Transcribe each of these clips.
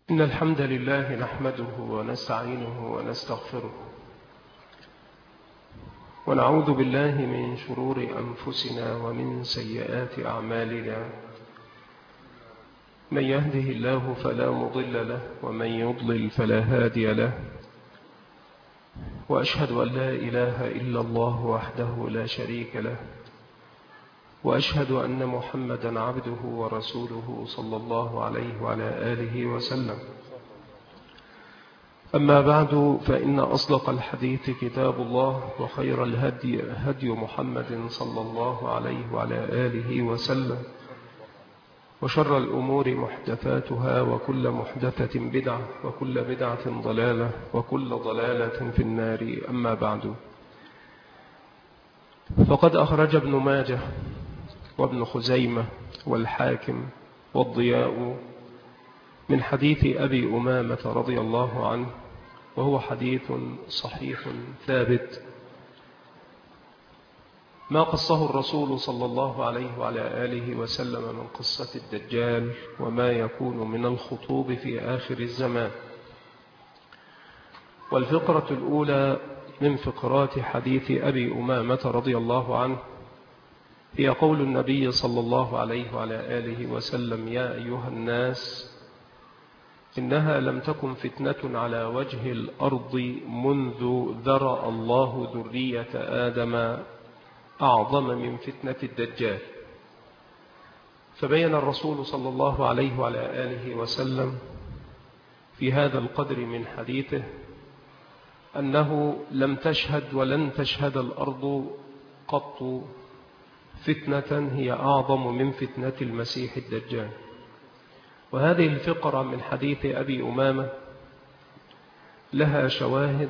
إن الحمد لله نحمده ونستعينه ونستغفره ونعوذ بالله من شرور أنفسنا ومن سيئات أعمالنا. من يهده الله فلا مضل له ومن يضلل فلا هادي له، وأشهد أن لا إله إلا الله وحده لا شريك له، وأشهد أن محمدا عبده ورسوله صلى الله عليه وعلى آله وسلم. أما بعد، فإن أصدق الحديث كتاب الله، وخير الهدي هدي محمد صلى الله عليه وعلى آله وسلم، وشر الأمور محدثاتها، وكل محدثة بدعة، وكل بدعة ضلالة، وكل ضلالة في النار. أما بعد، فقد أخرج ابن ماجه وابن خزيمة والحاكم والضياء من حديث أبي أمامة رضي الله عنه، وهو حديث صحيح ثابت، ما قصه الرسول صلى الله عليه وعلى آله وسلم من قصة الدجال وما يكون من الخطوب في آخر الزمان. والفقرة الأولى من فقرات حديث أبي أمامة رضي الله عنه هي قول النبي صلى الله عليه وعلى آله وسلم: يا أيها الناس، إنها لم تكن فتنة على وجه الأرض منذ ذرأ الله ذرية آدم أعظم من فتنة الدجال. فبين الرسول صلى الله عليه وعلى آله وسلم في هذا القدر من حديثه أنه لم تشهد ولن تشهد الأرض قط فتنة هي أعظم من فتنة المسيح الدجال. وهذه الفقرة من حديث أبي أمامة لها شواهد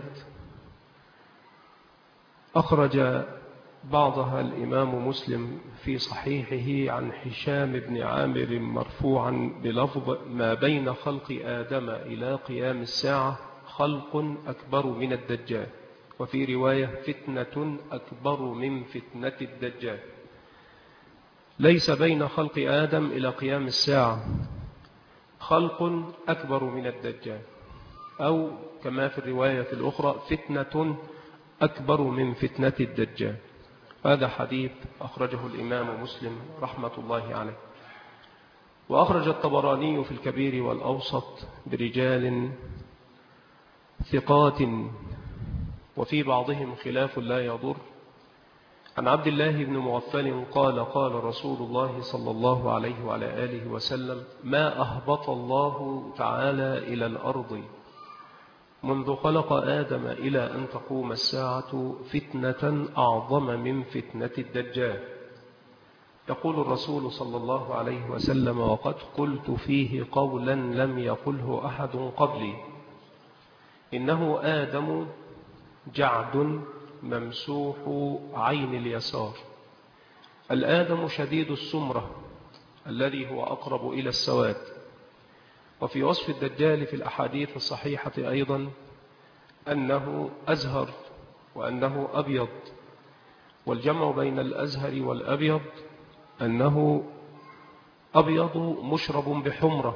أخرج بعضها الإمام مسلم في صحيحه عن هشام بن عامر مرفوعا بلفظ: ما بين خلق آدم إلى قيام الساعة خلق أكبر من الدجال. وفي رواية: فتنة أكبر من فتنة الدجال. ليس بين خلق آدم إلى قيام الساعة خلق أكبر من الدجال، أو كما في الرواية الأخرى: فتنة أكبر من فتنة الدجال. هذا حديث أخرجه الإمام مسلم رحمة الله عليه. وأخرج الطبراني في الكبير والأوسط برجال ثقات، وفي بعضهم خلاف لا يضر، عن عبد الله بن مغفل قال: قال رسول الله صلى الله عليه وعلى آله وسلم: ما أهبط الله تعالى إلى الأرض منذ خلق آدم إلى أن تقوم الساعة فتنة أعظم من فتنة الدجال. يقول الرسول صلى الله عليه وسلم: وقد قلت فيه قولا لم يقله أحد قبلي، إنه آدم جعد ممسوح عين اليسار. الآدم شديد السمرة الذي هو أقرب إلى السواد. وفي وصف الدجال في الأحاديث الصحيحة أيضا أنه أزهر وأنه أبيض، والجمع بين الأزهر والأبيض أنه أبيض مشرب بحمرة.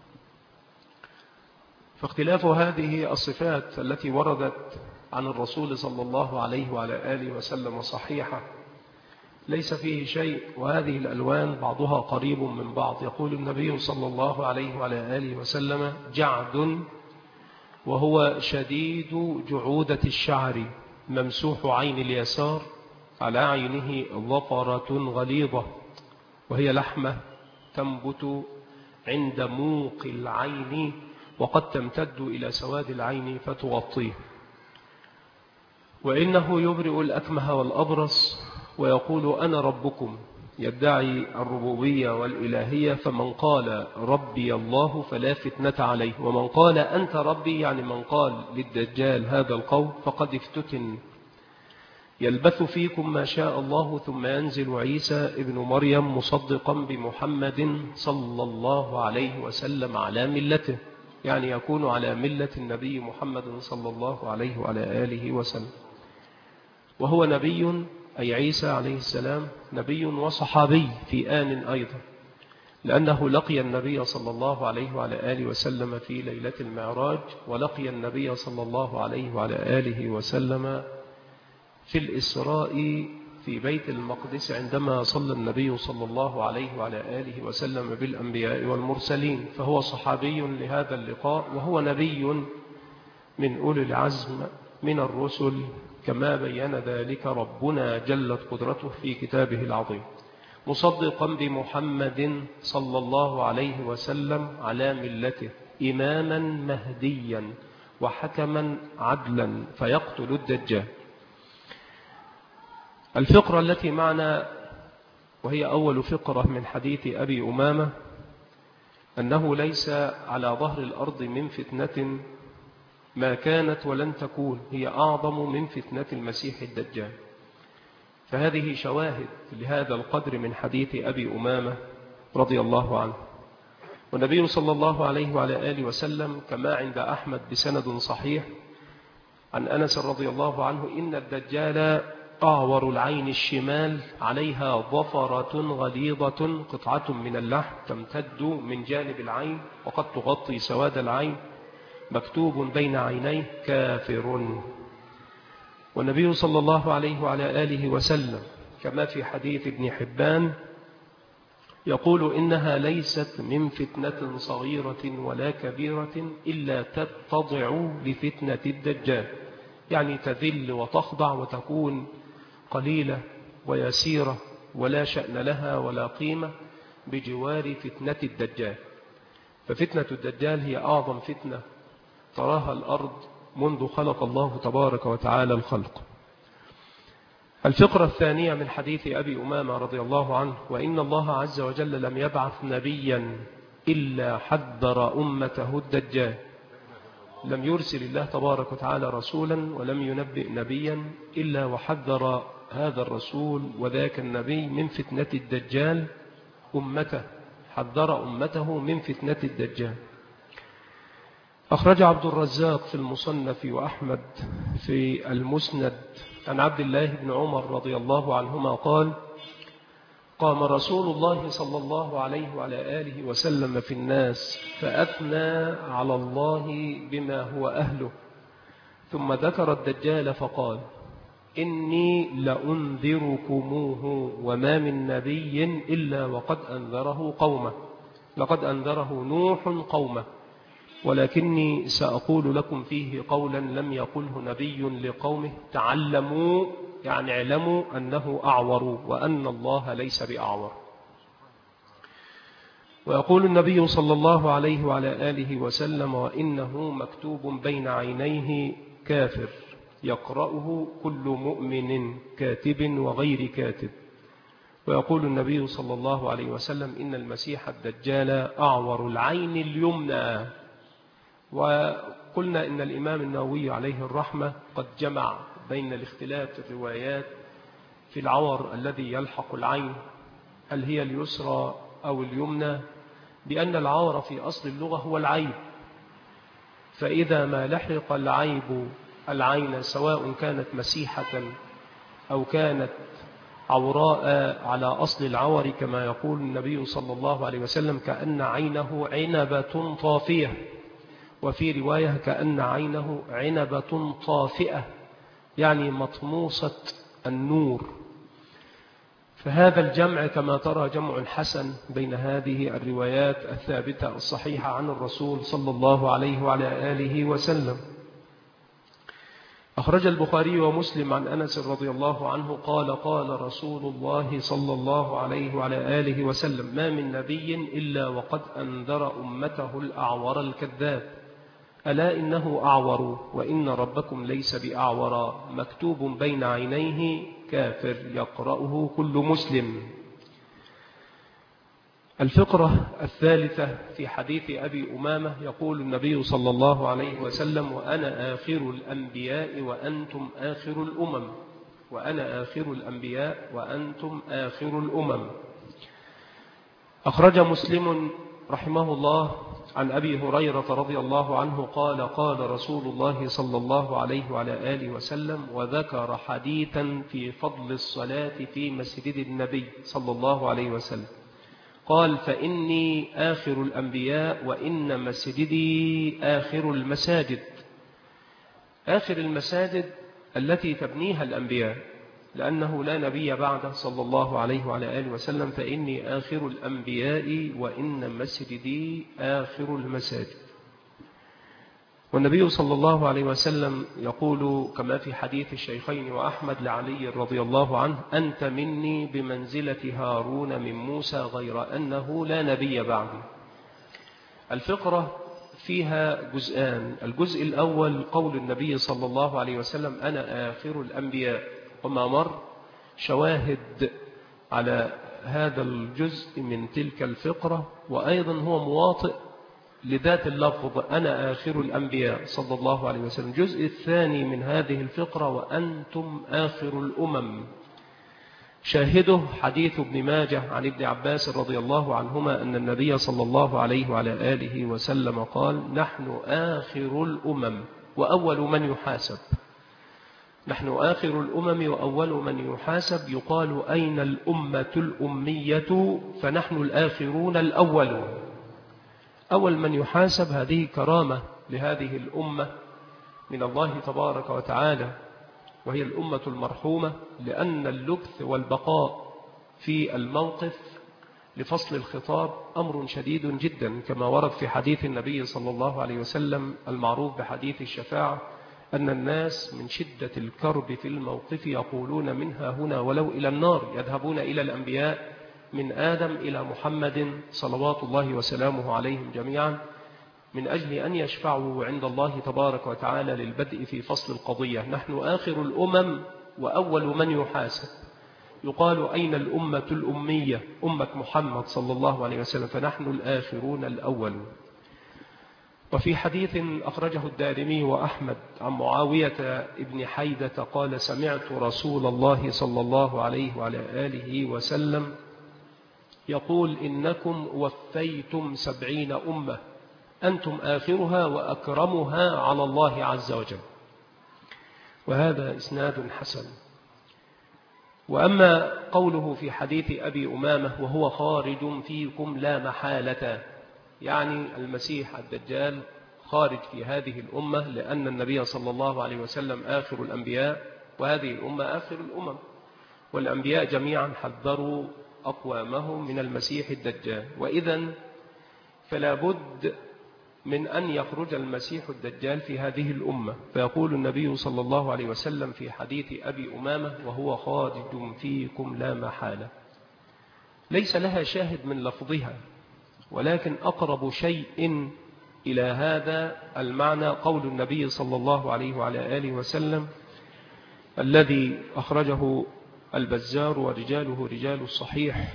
فاختلاف هذه الصفات التي وردت عن الرسول صلى الله عليه وعلى آله وسلم صحيحة ليس فيه شيء، وهذه الألوان بعضها قريب من بعض. يقول النبي صلى الله عليه وعلى آله وسلم: جعد، وهو شديد جعودة الشعر، ممسوح عين اليسار، على عينه ظفرة غليظة، وهي لحمة تنبت عند موق العين، وقد تمتد إلى سواد العين فتغطيه. وإنه يبرئ الأكمه والأبرص ويقول: أنا ربكم، يدعي الربوبية والإلهية. فمن قال ربي الله فلا فتنة عليه، ومن قال أنت ربي، يعني من قال للدجال هذا القول، فقد افتتن. يلبث فيكم ما شاء الله، ثم ينزل عيسى ابن مريم مصدقا بمحمد صلى الله عليه وسلم على ملته، يعني يكون على ملة النبي محمد صلى الله عليه وعلى آله وسلم. وهو نبي، أي عيسى عليه السلام، نبي وصحابي في آن أيضا، لأنه لقي النبي صلى الله عليه وعلى آله وسلم في ليلة المعراج، ولقي النبي صلى الله عليه وعلى آله وسلم في الإسراء في بيت المقدس عندما صلى النبي صلى الله عليه وعلى آله وسلم بالأنبياء والمرسلين، فهو صحابي لهذا اللقاء، وهو نبي من أولي العزم من الرسل، كما بين ذلك ربنا جلت قدرته في كتابه العظيم، مصدقا بمحمد صلى الله عليه وسلم على ملته، إماما مهديا وحكما عدلا فيقتل الدجال. الفقرة التي معنا وهي أول فقرة من حديث أبي أمامة أنه ليس على ظهر الأرض من فتنة ما كانت ولن تكون هي أعظم من فتنة المسيح الدجال. فهذه شواهد لهذا القدر من حديث أبي أمامة رضي الله عنه. والنبي صلى الله عليه وعلى آله وسلم كما عند أحمد بسند صحيح عن أنس رضي الله عنه إن الدجال أعور العين الشمال عليها ظفرة غليظة قطعة من اللحم تمتد من جانب العين وقد تغطي سواد العين، مكتوب بين عينيه كافر. والنبي صلى الله عليه وعلى آله وسلم كما في حديث ابن حبان يقول إنها ليست من فتنة صغيرة ولا كبيرة إلا تتضع لفتنة الدجال، يعني تذل وتخضع وتكون قليلة ويسيرة ولا شأن لها ولا قيمة بجوار فتنة الدجال. ففتنة الدجال هي أعظم فتنة تراها الأرض منذ خلق الله تبارك وتعالى الخلق. الفقرة الثانية من حديث أبي أمامة رضي الله عنه وإن الله عز وجل لم يبعث نبيا إلا حذر أمته الدجال. لم يرسل الله تبارك وتعالى رسولا ولم ينبئ نبيا إلا وحذر هذا الرسول وذاك النبي من فتنة الدجال أمته، حذر أمته من فتنة الدجال. أخرج عبد الرزاق في المصنف وأحمد في المسند عن عبد الله بن عمر رضي الله عنهما قال قام رسول الله صلى الله عليه وعلى آله وسلم في الناس فأثنى على الله بما هو أهله، ثم ذكر الدجال فقال إني لأنذركموه وما من نبي إلا وقد أنذره قومه، لقد أنذره نوح قومه، ولكني سأقول لكم فيه قولا لم يقله نبي لقومه تعلموا، يعني اعلموا أنه أعور وأن الله ليس بأعور. ويقول النبي صلى الله عليه وعلى آله وسلم وإنه مكتوب بين عينيه كافر يقرأه كل مؤمن كاتب وغير كاتب. ويقول النبي صلى الله عليه وسلم إن المسيح الدجال أعور العين اليمنى. وقلنا إن الإمام النووي عليه الرحمة قد جمع بين الاختلاف الروايات في العور الذي يلحق العين، هل هي اليسرى أو اليمنى، بأن العور في أصل اللغة هو العيب، فإذا ما لحق العيب العين سواء كانت مسيحة أو كانت عوراء على أصل العور كما يقول النبي صلى الله عليه وسلم كأن عينه عنبة طافية، وفي رواية كأن عينه عنبة طافئة يعني مطموسة النور. فهذا الجمع كما ترى جمع حسن بين هذه الروايات الثابتة الصحيحة عن الرسول صلى الله عليه وعلى آله وسلم. أخرج البخاري ومسلم عن أنس رضي الله عنه قال قال رسول الله صلى الله عليه وعلى آله وسلم ما من نبي إلا وقد أنذر أمته الأعور الكذاب ألا إنه أعور وإن ربكم ليس بأعور مكتوب بين عينيه كافر يقرأه كل مسلم. الفقرة الثالثة في حديث أبي أمامة يقول النبي صلى الله عليه وسلم وأنا آخر الأنبياء وأنتم آخر الأمم، وأنا آخر الأنبياء وأنتم آخر الأمم. أخرج مسلم رحمه الله عن أبي هريرة رضي الله عنه قال قال رسول الله صلى الله عليه وعلى آله وسلم وذكر حديثا في فضل الصلاة في مسجد النبي صلى الله عليه وسلم قال: فإني آخر الأنبياء وإن مسجدي آخر المساجد. آخر المساجد التي تبنيها الأنبياء، لأنه لا نبي بعده صلى الله عليه وعلى آله وسلم. فإني آخر الأنبياء وإن مسجدي آخر المساجد. والنبي صلى الله عليه وسلم يقول كما في حديث الشيخين وأحمد لعلي رضي الله عنه: أنت مني بمنزلة هارون من موسى غير أنه لا نبي بعدي. الفقرة فيها جزءان: الجزء الأول قول النبي صلى الله عليه وسلم: أنا آخر الأنبياء، وما مر شواهد على هذا الجزء من تلك الفقرة، وأيضا هو مواطئ لذات اللفظ أنا آخر الأنبياء صلى الله عليه وسلم. الجزء الثاني من هذه الفقرة: وأنتم آخر الأمم. شاهده حديث ابن ماجه عن ابن عباس رضي الله عنهما أن النبي صلى الله عليه وعلى آله وسلم قال: نحن آخر الأمم وأول من يحاسب. نحن آخر الأمم وأول من يحاسب. يقال: أين الأمة الأمية؟ فنحن الآخرون الأولون. أول من يحاسب هذه كرامة لهذه الأمة من الله تبارك وتعالى، وهي الأمة المرحومة، لأن اللبث والبقاء في الموقف لفصل الخطاب أمر شديد جدا، كما ورد في حديث النبي صلى الله عليه وسلم المعروف بحديث الشفاعة: أن الناس من شدة الكرب في الموقف يقولون منها هنا ولو إلى النار، يذهبون إلى الأنبياء من آدم إلى محمد صلوات الله وسلامه عليهم جميعا، من أجل أن يشفعوا عند الله تبارك وتعالى للبدء في فصل القضية. نحن آخر الأمم وأول من يحاسب. يقال: أين الأمة الأمية؟ أمة محمد صلى الله عليه وسلم. فنحن الآخرون الأولون. وفي حديث أخرجه الدارمي وأحمد عن معاوية ابن حيدة قال: سمعت رسول الله صلى الله عليه وعلى آله وسلم يقول: إنكم وفيتم 70 أمة، أنتم آخرها وأكرمها على الله عز وجل. وهذا إسناد حسن. وأما قوله في حديث أبي أمامة: وهو خارج فيكم لا محالة، يعني المسيح الدجال خارج في هذه الأمة، لأن النبي صلى الله عليه وسلم آخر الأنبياء، وهذه الأمة آخر الأمم، والأنبياء جميعا حذروا أقوامهم من المسيح الدجال. وإذن فلا بد من أن يخرج المسيح الدجال في هذه الأمة. فيقول النبي صلى الله عليه وسلم في حديث أبي أمامة: وهو خارج فيكم لا محالة. ليس لها شاهد من لفظها، ولكن أقرب شيء إلى هذا المعنى قول النبي صلى الله عليه وعلى آله وسلم الذي أخرجه البزار ورجاله رجال الصحيح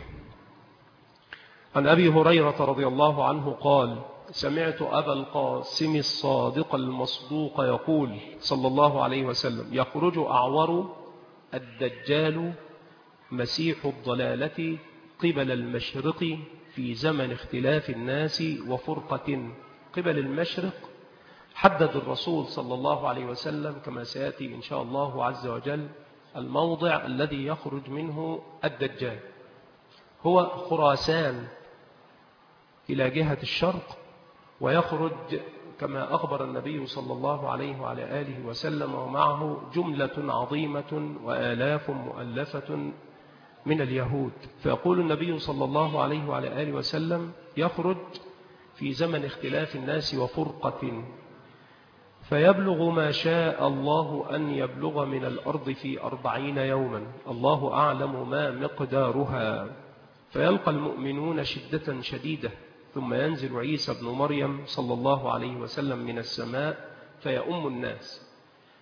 عن أبي هريرة رضي الله عنه قال: سمعت أبا القاسم الصادق المصدوق يقول صلى الله عليه وسلم: يخرج أعور الدجال مسيح الضلالة قبل المشرق في زمن اختلاف الناس وفرقة. قبل المشرق حدد الرسول صلى الله عليه وسلم كما سيأتي إن شاء الله عز وجل الموضع الذي يخرج منه الدجال، هو خراسان إلى جهة الشرق، ويخرج كما أخبر النبي صلى الله عليه وعلى آله وسلم ومعه جملة عظيمة وآلاف مؤلفة من اليهود. فيقول النبي صلى الله عليه وعلى آله وسلم: يخرج في زمن اختلاف الناس وفرقة، فيبلغ ما شاء الله أن يبلغ من الأرض في 40 يوما، الله أعلم ما مقدارها. فيلقى المؤمنون شدة شديدة، ثم ينزل عيسى بن مريم صلى الله عليه وسلم من السماء فيؤم الناس.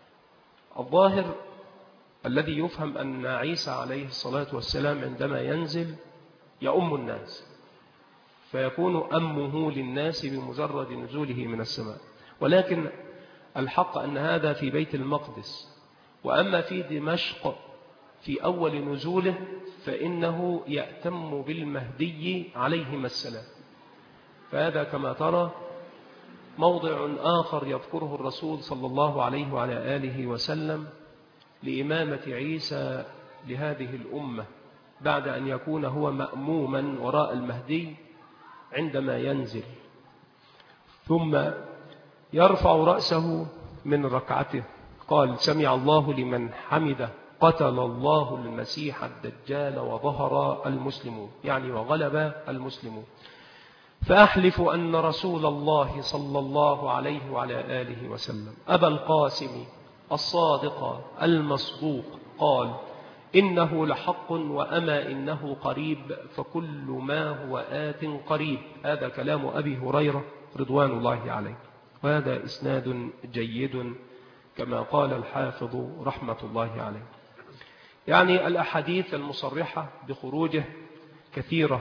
الظاهر الذي يفهم أن عيسى عليه الصلاة والسلام عندما ينزل يؤم الناس، فيكون أمه للناس بمجرد نزوله من السماء. ولكن الحق أن هذا في بيت المقدس، وأما في دمشق في أول نزوله فإنه يأتم بالمهدي عليهما السلام. فهذا كما ترى موضع آخر يذكره الرسول صلى الله عليه وعلى آله وسلم لإمامة عيسى لهذه الأمة، بعد أن يكون هو مأموما وراء المهدي عندما ينزل، ثم يرفع رأسه من ركعته، قال سمع الله لمن حمده، قتل الله المسيح الدجال وظهر المسلمون، يعني وغلب المسلمون. فأحلف أن رسول الله صلى الله عليه وعلى آله وسلم أبا القاسم الصادق المصدوق قال إنه لحق وأما إنه قريب، فكل ما هو آت قريب. هذا كلام أبي هريرة رضوان الله عليه، وهذا إسناد جيد كما قال الحافظ رحمة الله عليه. يعني الأحاديث المصرحة بخروجه كثيرة،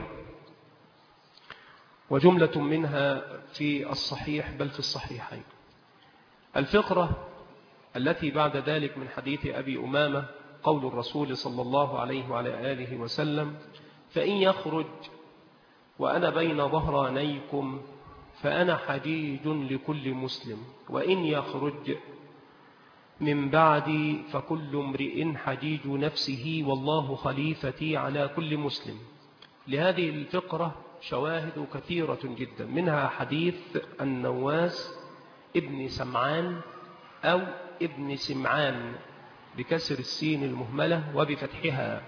وجملة منها في الصحيح بل في الصحيحين. الفقرة التي بعد ذلك من حديث أبي أمامة قول الرسول صلى الله عليه وعلى آله وسلم فإن يخرج وأنا بين ظهرانيكم فأنا حجيج لكل مسلم، وإن يخرج من بعدي فكل امرئ حجيج نفسه والله خليفتي على كل مسلم. لهذه الفقرة شواهد كثيرة جدا، منها حديث النواس ابن سمعان أو ابن سمعان بكسر السين المهملة وبفتحها،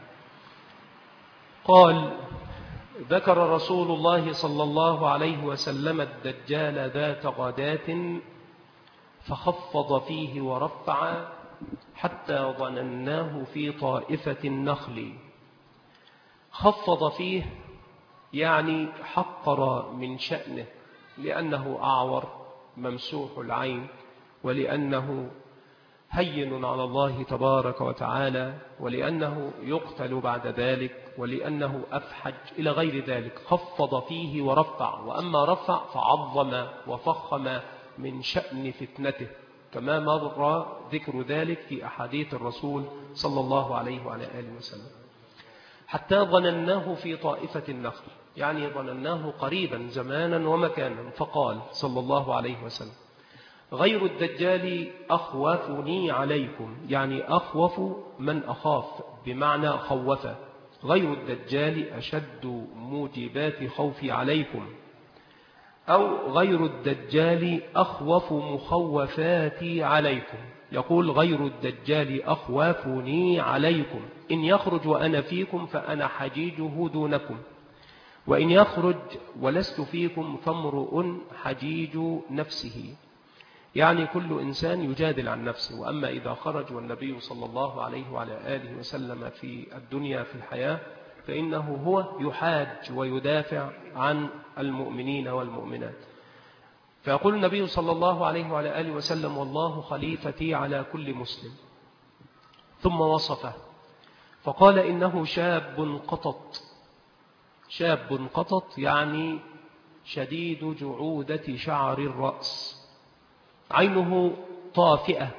قال ذكر رسول الله صلى الله عليه وسلم الدجال ذات غداة فخفض فيه ورفع حتى ظنناه في طائفة النخل. خفض فيه يعني حقر من شأنه، لأنه أعور ممسوح العين، ولأنه هين على الله تبارك وتعالى، ولأنه يقتل بعد ذلك، ولأنه أفحج إلى غير ذلك. خفض فيه ورفع، وأما رفع فعظم وفخم من شأن فتنته، كما مر ذكر ذلك في أحاديث الرسول صلى الله عليه وعلى آله وسلم. حتى ظنناه في طائفة النخل، يعني ظنناه قريبا زمانا ومكانا، فقال صلى الله عليه وسلم غير الدجال أخوفني عليكم، يعني أخوف من أخاف بمعنى خوف، غير الدجال أشد موجبات خوفي عليكم، أو غير الدجال أخوف مخوفاتي عليكم. يقول غير الدجال أخوفني عليكم، إن يخرج وأنا فيكم فأنا حجيجه دونكم، وإن يخرج ولست فيكم فامرؤ حجيج نفسه، يعني كل إنسان يجادل عن نفسه. وأما إذا خرج والنبي صلى الله عليه وعلى آله وسلم في الدنيا في الحياة فإنه هو يحاج ويدافع عن المؤمنين والمؤمنات. فيقول النبي صلى الله عليه وعلى آله وسلم والله خليفتي على كل مسلم، ثم وصفه فقال إنه شاب قطط. شاب قطط يعني شديد جعودة شعر الرأس، عينه طافئة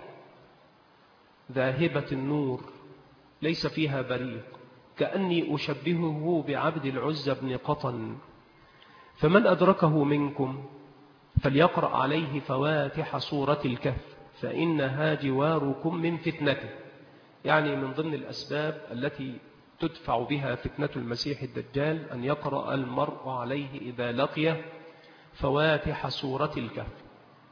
ذاهبة النور ليس فيها بريق، كأني أشبهه بعبد العزى بن قطن. فمن أدركه منكم فليقرأ عليه فواتح سورة الكهف فإنها جواركم من فتنته، يعني من ضمن الأسباب التي تدفع بها فتنة المسيح الدجال أن يقرأ المرء عليه إذا لقيه فواتح سورة الكهف.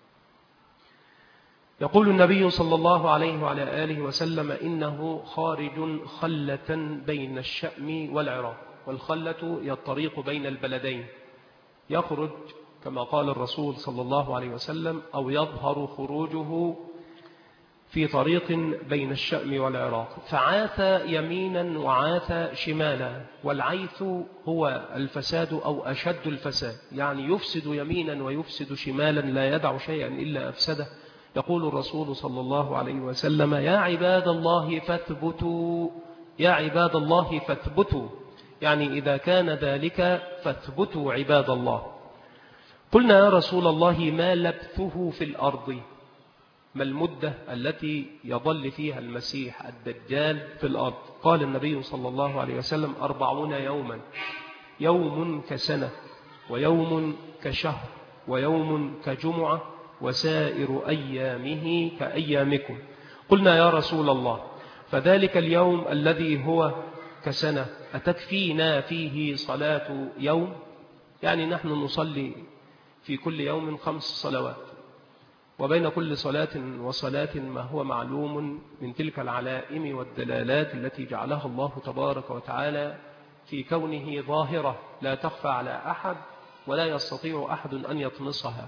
يقول النبي صلى الله عليه وعلى آله وسلم إنه خارج خلة بين الشأم والعراق، والخلة هي الطريق بين البلدين، يخرج كما قال الرسول صلى الله عليه وسلم أو يظهر خروجه في طريق بين الشأم والعراق، فعاث يمينا وعاث شمالا، والعيث هو الفساد أو أشد الفساد، يعني يفسد يمينا ويفسد شمالا لا يدع شيئا إلا أفسده. يقول الرسول صلى الله عليه وسلم يا عباد الله فاثبتوا، يا عباد الله فاثبتوا، يعني إذا كان ذلك فاثبتوا عباد الله. قلنا يا رسول الله ما لبثه في الأرض، ما المدة التي يظل فيها المسيح الدجال في الأرض؟ قال النبي صلى الله عليه وسلم 40 يوما، يوم كسنة ويوم كشهر ويوم كجمعة وسائر أيامه كأيامكم. قلنا يا رسول الله فذلك اليوم الذي هو كسنة أتكفينا فيه صلاة يوم؟ يعني نحن نصلي في كل يوم 5 صلوات، وبين كل صلاة وصلاة ما هو معلوم من تلك العلائم والدلالات التي جعلها الله تبارك وتعالى في كونه ظاهرة لا تخفى على أحد ولا يستطيع أحد أن يطمسها.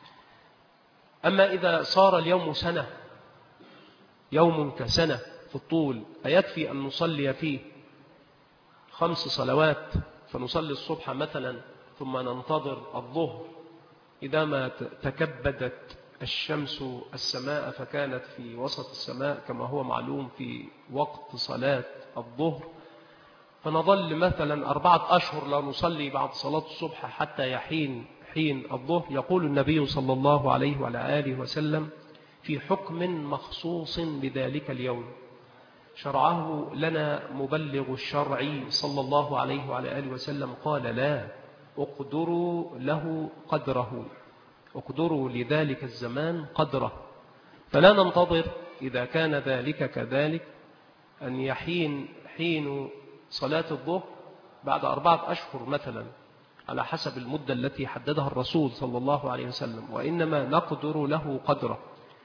أما إذا صار اليوم سنة، يوم كسنة في الطول، أيكفي أن نصلي فيه 5 صلوات؟ فنصلي الصبح مثلا ثم ننتظر الظهر إذا ما تكبدت الشمس السماء فكانت في وسط السماء كما هو معلوم في وقت صلاة الظهر، فنظل مثلا 4 أشهر لا نصلي بعد صلاة الصبح حتى يحين الظهر. يقول النبي صلى الله عليه وعلى آله وسلم في حكم مخصوص بذلك اليوم شرعه لنا مبلغ الشرع صلى الله عليه وعلى آله وسلم، قال لا اقدروا له قدره، اقدروا لذلك الزمان قدره. فلا ننتظر إذا كان ذلك كذلك أن حين صلاة الظهر بعد 4 أشهر مثلا على حسب المدة التي حددها الرسول صلى الله عليه وسلم، وإنما نقدر له قدره.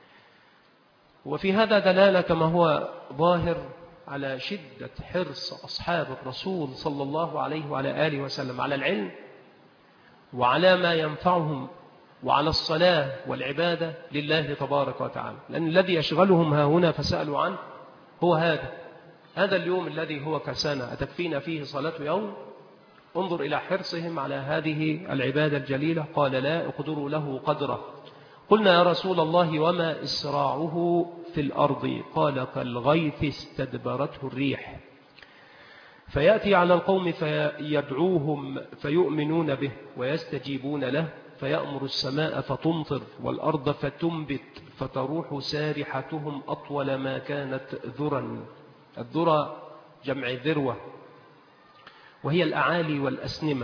وفي هذا دلالة كما هو ظاهر على شدة حرص أصحاب الرسول صلى الله عليه وعلى آله وسلم على العلم وعلى ما ينفعهم وعلى الصلاة والعبادة لله تبارك وتعالى، لأن الذي يشغلهم ها هنا فسألوا عنه هو هذا اليوم الذي هو كسنة أتكفينا فيه صلاة يوم. انظر إلى حرصهم على هذه العبادة الجليلة، قال لا اقدروا له قدره. قلنا يا رسول الله وما إسراعه في الأرض؟ قال كالغيث استدبرته الريح، فيأتي على القوم فيدعوهم فيؤمنون به ويستجيبون له، فيأمر السماء فتمطر والأرض فتنبت فتروح سارحتهم أطول ما كانت ذرا. الذرة جمع ذروة وهي الأعالي والأسنمة.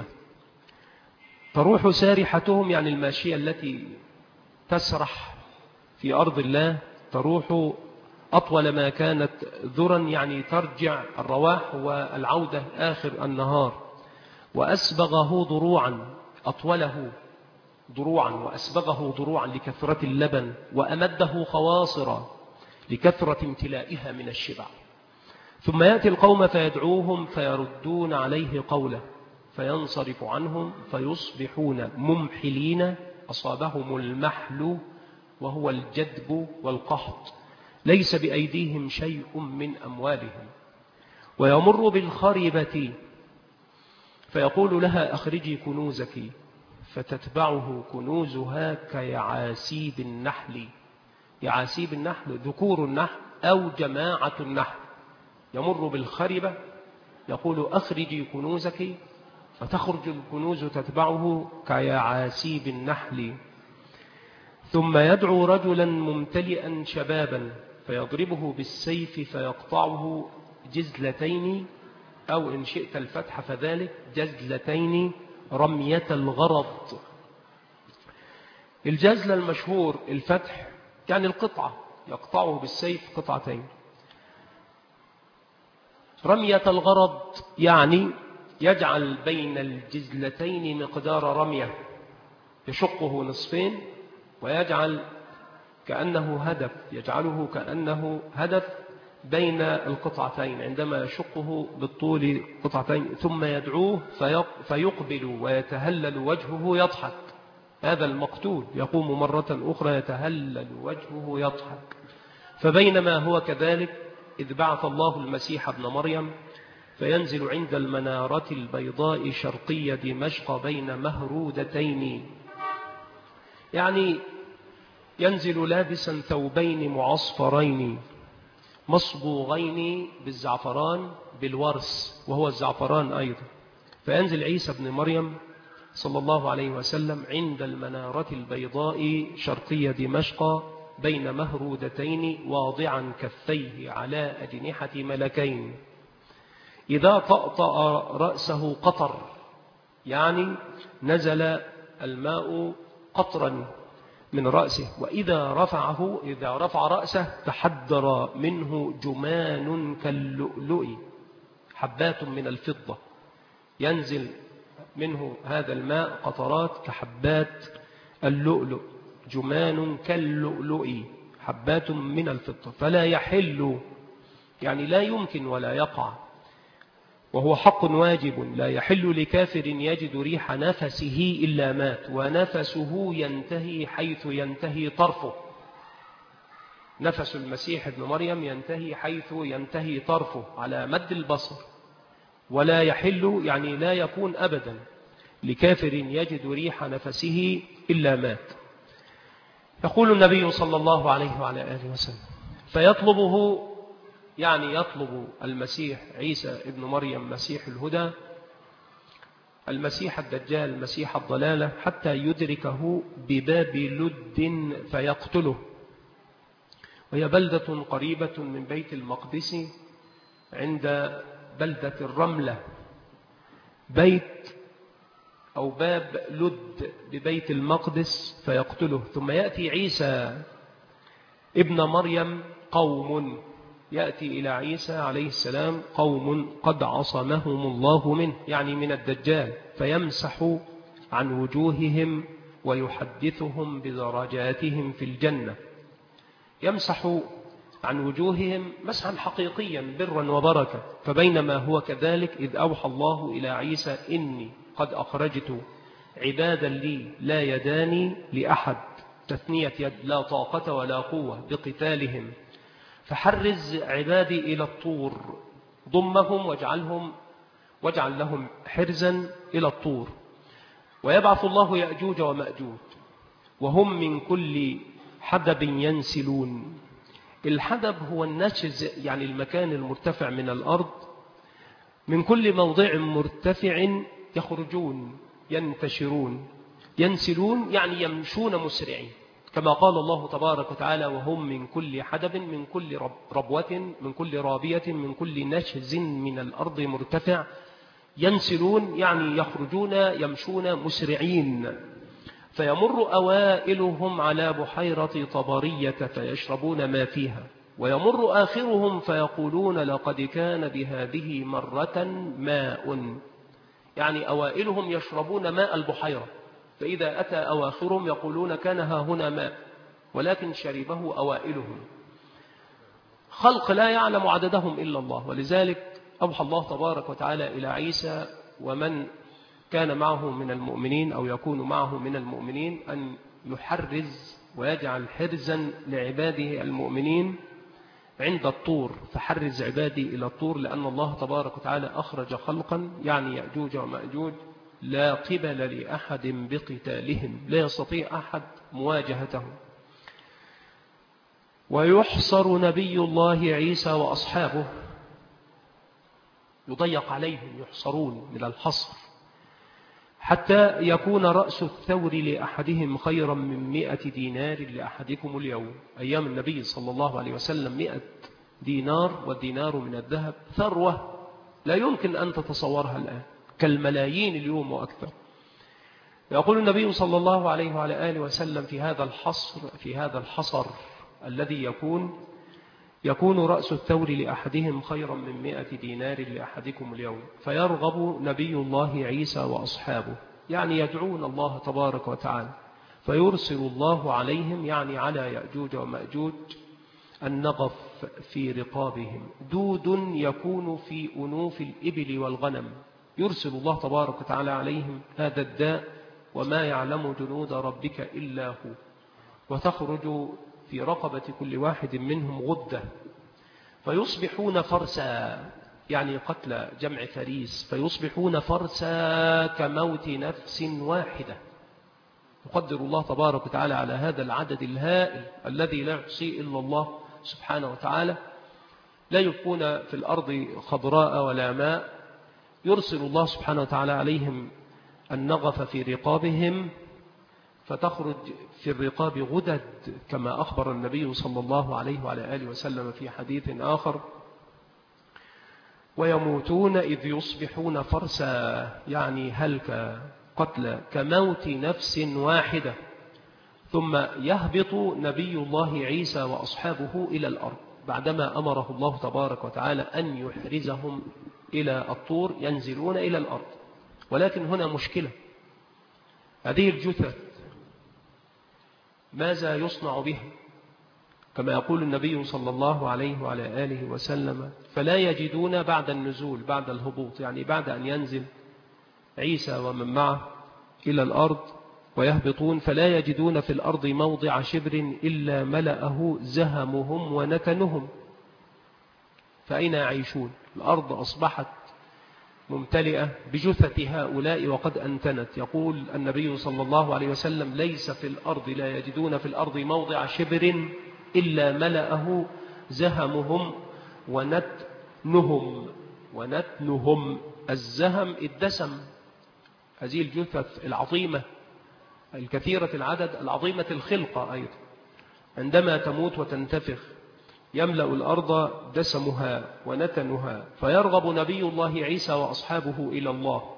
تروح سارحتهم يعني الماشية التي تسرح في أرض الله، تروح أطول ما كانت ذرا يعني ترجع الرواح والعودة آخر النهار. وأسبغه ضروعا، أطوله ضروعا وأسبغه ضروعا لكثرة اللبن، وأمده خواصرا لكثرة امتلائها من الشبع. ثم يأتي القوم فيدعوهم فيردون عليه قوله فينصرف عنهم فيصبحون ممحلين، أصابهم المحل وهو الجدب والقحط، ليس بأيديهم شيء من أموالهم. ويمر بالخربة فيقول لها أخرجي كنوزك، فتتبعه كنوزها كيعاسيب النحل. يعاسيب النحل ذكور النحل أو جماعة النحل. يمر بالخربة يقول أخرجي كنوزك، فتخرج الكنوز تتبعه كيعاسيب النحل. ثم يدعو رجلا ممتلئا شبابا فيضربه بالسيف فيقطعه جزلتين، أو إن شئت الفتح فذلك جزلتين رمية الغرض. الجزل المشهور الفتح يعني القطعة، يقطعه بالسيف قطعتين. رمية الغرض يعني يجعل بين الجزلتين مقدار رمية، يشقه نصفين ويجعل كأنه هدف، يجعله كأنه هدف بين القطعتين عندما يشقه بالطول قطعتين. ثم يدعوه فيقبل ويتهلل وجهه يضحك. هذا المقتول يقوم مرة أخرى يتهلل وجهه يضحك. فبينما هو كذلك إذ بعث الله المسيح ابن مريم فينزل عند المنارة البيضاء شرقية دمشق بين مهرودتين، يعني ينزل لابسا ثوبين معصفرين مصبوغين بالزعفران بالورس وهو الزعفران أيضا. فينزل عيسى ابن مريم صلى الله عليه وسلم عند المنارة البيضاء شرقية دمشق بين مهرودتين واضعا كفيه على أجنحة ملكين. إذا طأطأ رأسه قطر، يعني نزل الماء قطرا من رأسه، وإذا رفع رأسه تحدر منه جمان كاللؤلؤ حبات من الفضة، ينزل منه هذا الماء قطرات كحبات اللؤلؤ، جمان كاللؤلؤ، حبات من الفضة، فلا يحل، يعني لا يمكن ولا يقع، وهو حق واجب، لا يحل لكافر يجد ريح نفسه إلا مات، ونفسه ينتهي حيث ينتهي طرفه. نفس المسيح ابن مريم ينتهي حيث ينتهي طرفه على مد البصر، ولا يحل يعني لا يكون أبدا لكافر يجد ريح نفسه إلا مات. يقول النبي صلى الله عليه وعلى آله وسلم: فيطلبه، يعني يطلب المسيح عيسى ابن مريم مسيح الهدى، المسيح الدجال مسيح الضلالة، حتى يدركه بباب لد فيقتله، وهي بلدة قريبة من بيت المقدس عند بلدة الرملة، بيت أو باب لد ببيت المقدس فيقتله. ثم يأتي عيسى ابن مريم قوم، يأتي إلى عيسى عليه السلام قوم قد عصمهم الله منه، يعني من الدجال، فيمسح عن وجوههم ويحدثهم بدرجاتهم في الجنة. يمسح عن وجوههم مسحا حقيقيا برا وبركة. فبينما هو كذلك إذ أوحى الله إلى عيسى: إني قد أخرجت عبادا لي لا يداني لأحد، تثنية يد، لا طاقة ولا قوة بقتالهم، فحرز عبادي إلى الطور، ضمهم واجعل لهم حرزا إلى الطور. ويبعث الله يأجوج ومأجوج وهم من كل حدب ينسلون. الحدب هو النشز، يعني المكان المرتفع من الأرض، من كل موضع مرتفع يخرجون ينتشرون. ينسلون يعني يمشون مسرعين، كما قال الله تبارك وتعالى: وهم من كل حدب، من كل ربوة، من كل رابية، من كل نشز من الأرض مرتفع. ينسلون يعني يخرجون يمشون مسرعين. فيمر أوائلهم على بحيرة طبرية فيشربون ما فيها، ويمر آخرهم فيقولون: لقد كان بهذه مرة ماء، يعني أوائلهم يشربون ماء البحيرة، فإذا أتى أواخرهم يقولون: كان ها هنا ماء، ولكن شربه أوائلهم. خلق لا يعلم عددهم إلا الله. ولذلك أوحى الله تبارك وتعالى إلى عيسى ومن كان معه من المؤمنين أو يكون معه من المؤمنين أن يحرز ويجعل حرزا لعباده المؤمنين عند الطور، فحرز عبادي إلى الطور، لأن الله تبارك وتعالى أخرج خلقا، يعني يأجوج ومأجوج، لا قبل لأحد بقتالهم، لا يستطيع أحد مواجهتهم. ويحصر نبي الله عيسى وأصحابه، يضيق عليهم، يحصرون من الحصر، حتى يكون رأس الثور لأحدهم خيرا من 100 دينار لأحدكم اليوم. أيام النبي صلى الله عليه وسلم 100 دينار، والدينار من الذهب ثروة لا يمكن أن تتصورها الآن، كالملايين اليوم وأكثر. يقول النبي صلى الله عليه وعلى آله وسلم في هذا الحصر الذي يكون رأس الثور لأحدهم خيرا من 100 دينار لأحدكم اليوم. فيرغب نبي الله عيسى وأصحابه، يعني يدعون الله تبارك وتعالى، فيرسل الله عليهم، يعني على يأجوج ومأجوج، النغف في رقابهم، دود يكون في أنوف الإبل والغنم. يرسل الله تبارك وتعالى عليهم هذا الداء، وما يعلم جنود ربك إلا هو. وتخرج في رقبة كل واحد منهم غدة، فيصبحون فرسا، يعني قتل جمع فريس، فيصبحون فرسا كموت نفس واحدة. يقدر الله تبارك وتعالى على هذا العدد الهائل الذي لا يحصيه إلا الله سبحانه وتعالى. لا يبقون في الأرض خضراء ولا ماء. يرسل الله سبحانه وتعالى عليهم النغف في رقابهم، فتخرج في الرقاب غدد، كما أخبر النبي صلى الله عليه وعلى آله وسلم في حديث آخر: ويموتون إذ يصبحون فرسا، يعني هلك قتل كموت نفس واحدة. ثم يهبط نبي الله عيسى وأصحابه إلى الأرض بعدما أمره الله تبارك وتعالى أن يحرزهم إلى الطور ينزلون إلى الأرض. ولكن هنا مشكلة، هذه الجثث ماذا يصنع بها؟ كما يقول النبي صلى الله عليه وعلى آله وسلم: فلا يجدون بعد النزول، بعد الهبوط، يعني بعد أن ينزل عيسى ومن معه إلى الأرض ويهبطون، فلا يجدون في الأرض موضع شبر إلا ملأه زهمهم ونتنهم. فأين يعيشون؟ الأرض أصبحت ممتلئة بجثث هؤلاء وقد أنتنت. يقول النبي صلى الله عليه وسلم: ليس في الأرض، لا يجدون في الأرض موضع شبر إلا ملأه زهمهم ونتنهم. ونتنهم الزهم الدسم، هذه الجثث العظيمة الكثيرة العدد العظيمة الخلقة أيضا عندما تموت وتنتفخ يملأ الأرض دسمها ونتنها. فيرغب نبي الله عيسى وأصحابه إلى الله،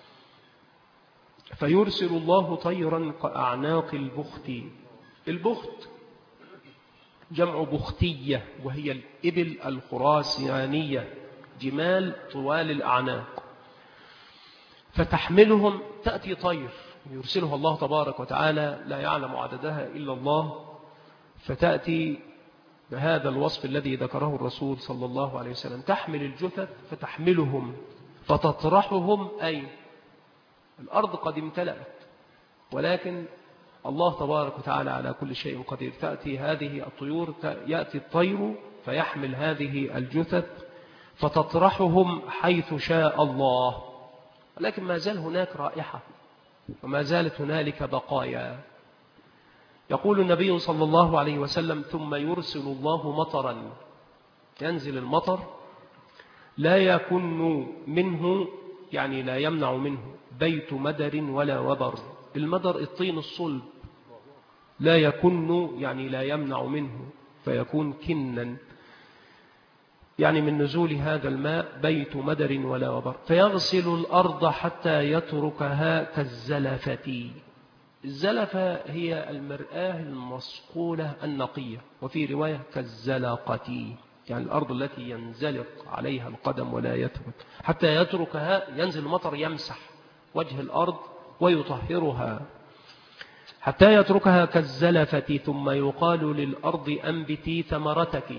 فيرسل الله طيرا كأعناق البخت. البخت جمع بختية، وهي الإبل الخراسانية، جمال طوال الأعناق. فتحملهم، تأتي طير يرسله الله تبارك وتعالى لا يعلم عددها إلا الله، فتأتي بهذا الوصف الذي ذكره الرسول صلى الله عليه وسلم: تحمل الجثث فتحملهم فتطرحهم. أي الأرض قد امتلأت، ولكن الله تبارك وتعالى على كل شيء قدير. تأتي هذه الطيور، يأتي الطير فيحمل هذه الجثث فتطرحهم حيث شاء الله، ولكن ما زال هناك رائحة وما زالت هنالك بقايا. يقول النبي صلى الله عليه وسلم: ثم يرسل الله مطرا، ينزل المطر لا يكن منه، يعني لا يمنع منه بيت مدر ولا وبر. المدر الطين الصلب، لا يكن يعني لا يمنع منه، فيكون كنا، يعني من نزول هذا الماء بيت مدر ولا وبر. فيغسل الأرض حتى يتركها كالزلفة. الزلفة هي المرآة المصقولة النقية، وفي رواية كالزلقة، يعني الأرض التي ينزلق عليها القدم ولا يثبت، حتى يتركها، ينزل المطر يمسح وجه الأرض ويطهرها حتى يتركها كالزلفة. ثم يقال للأرض: أنبتي ثمرتك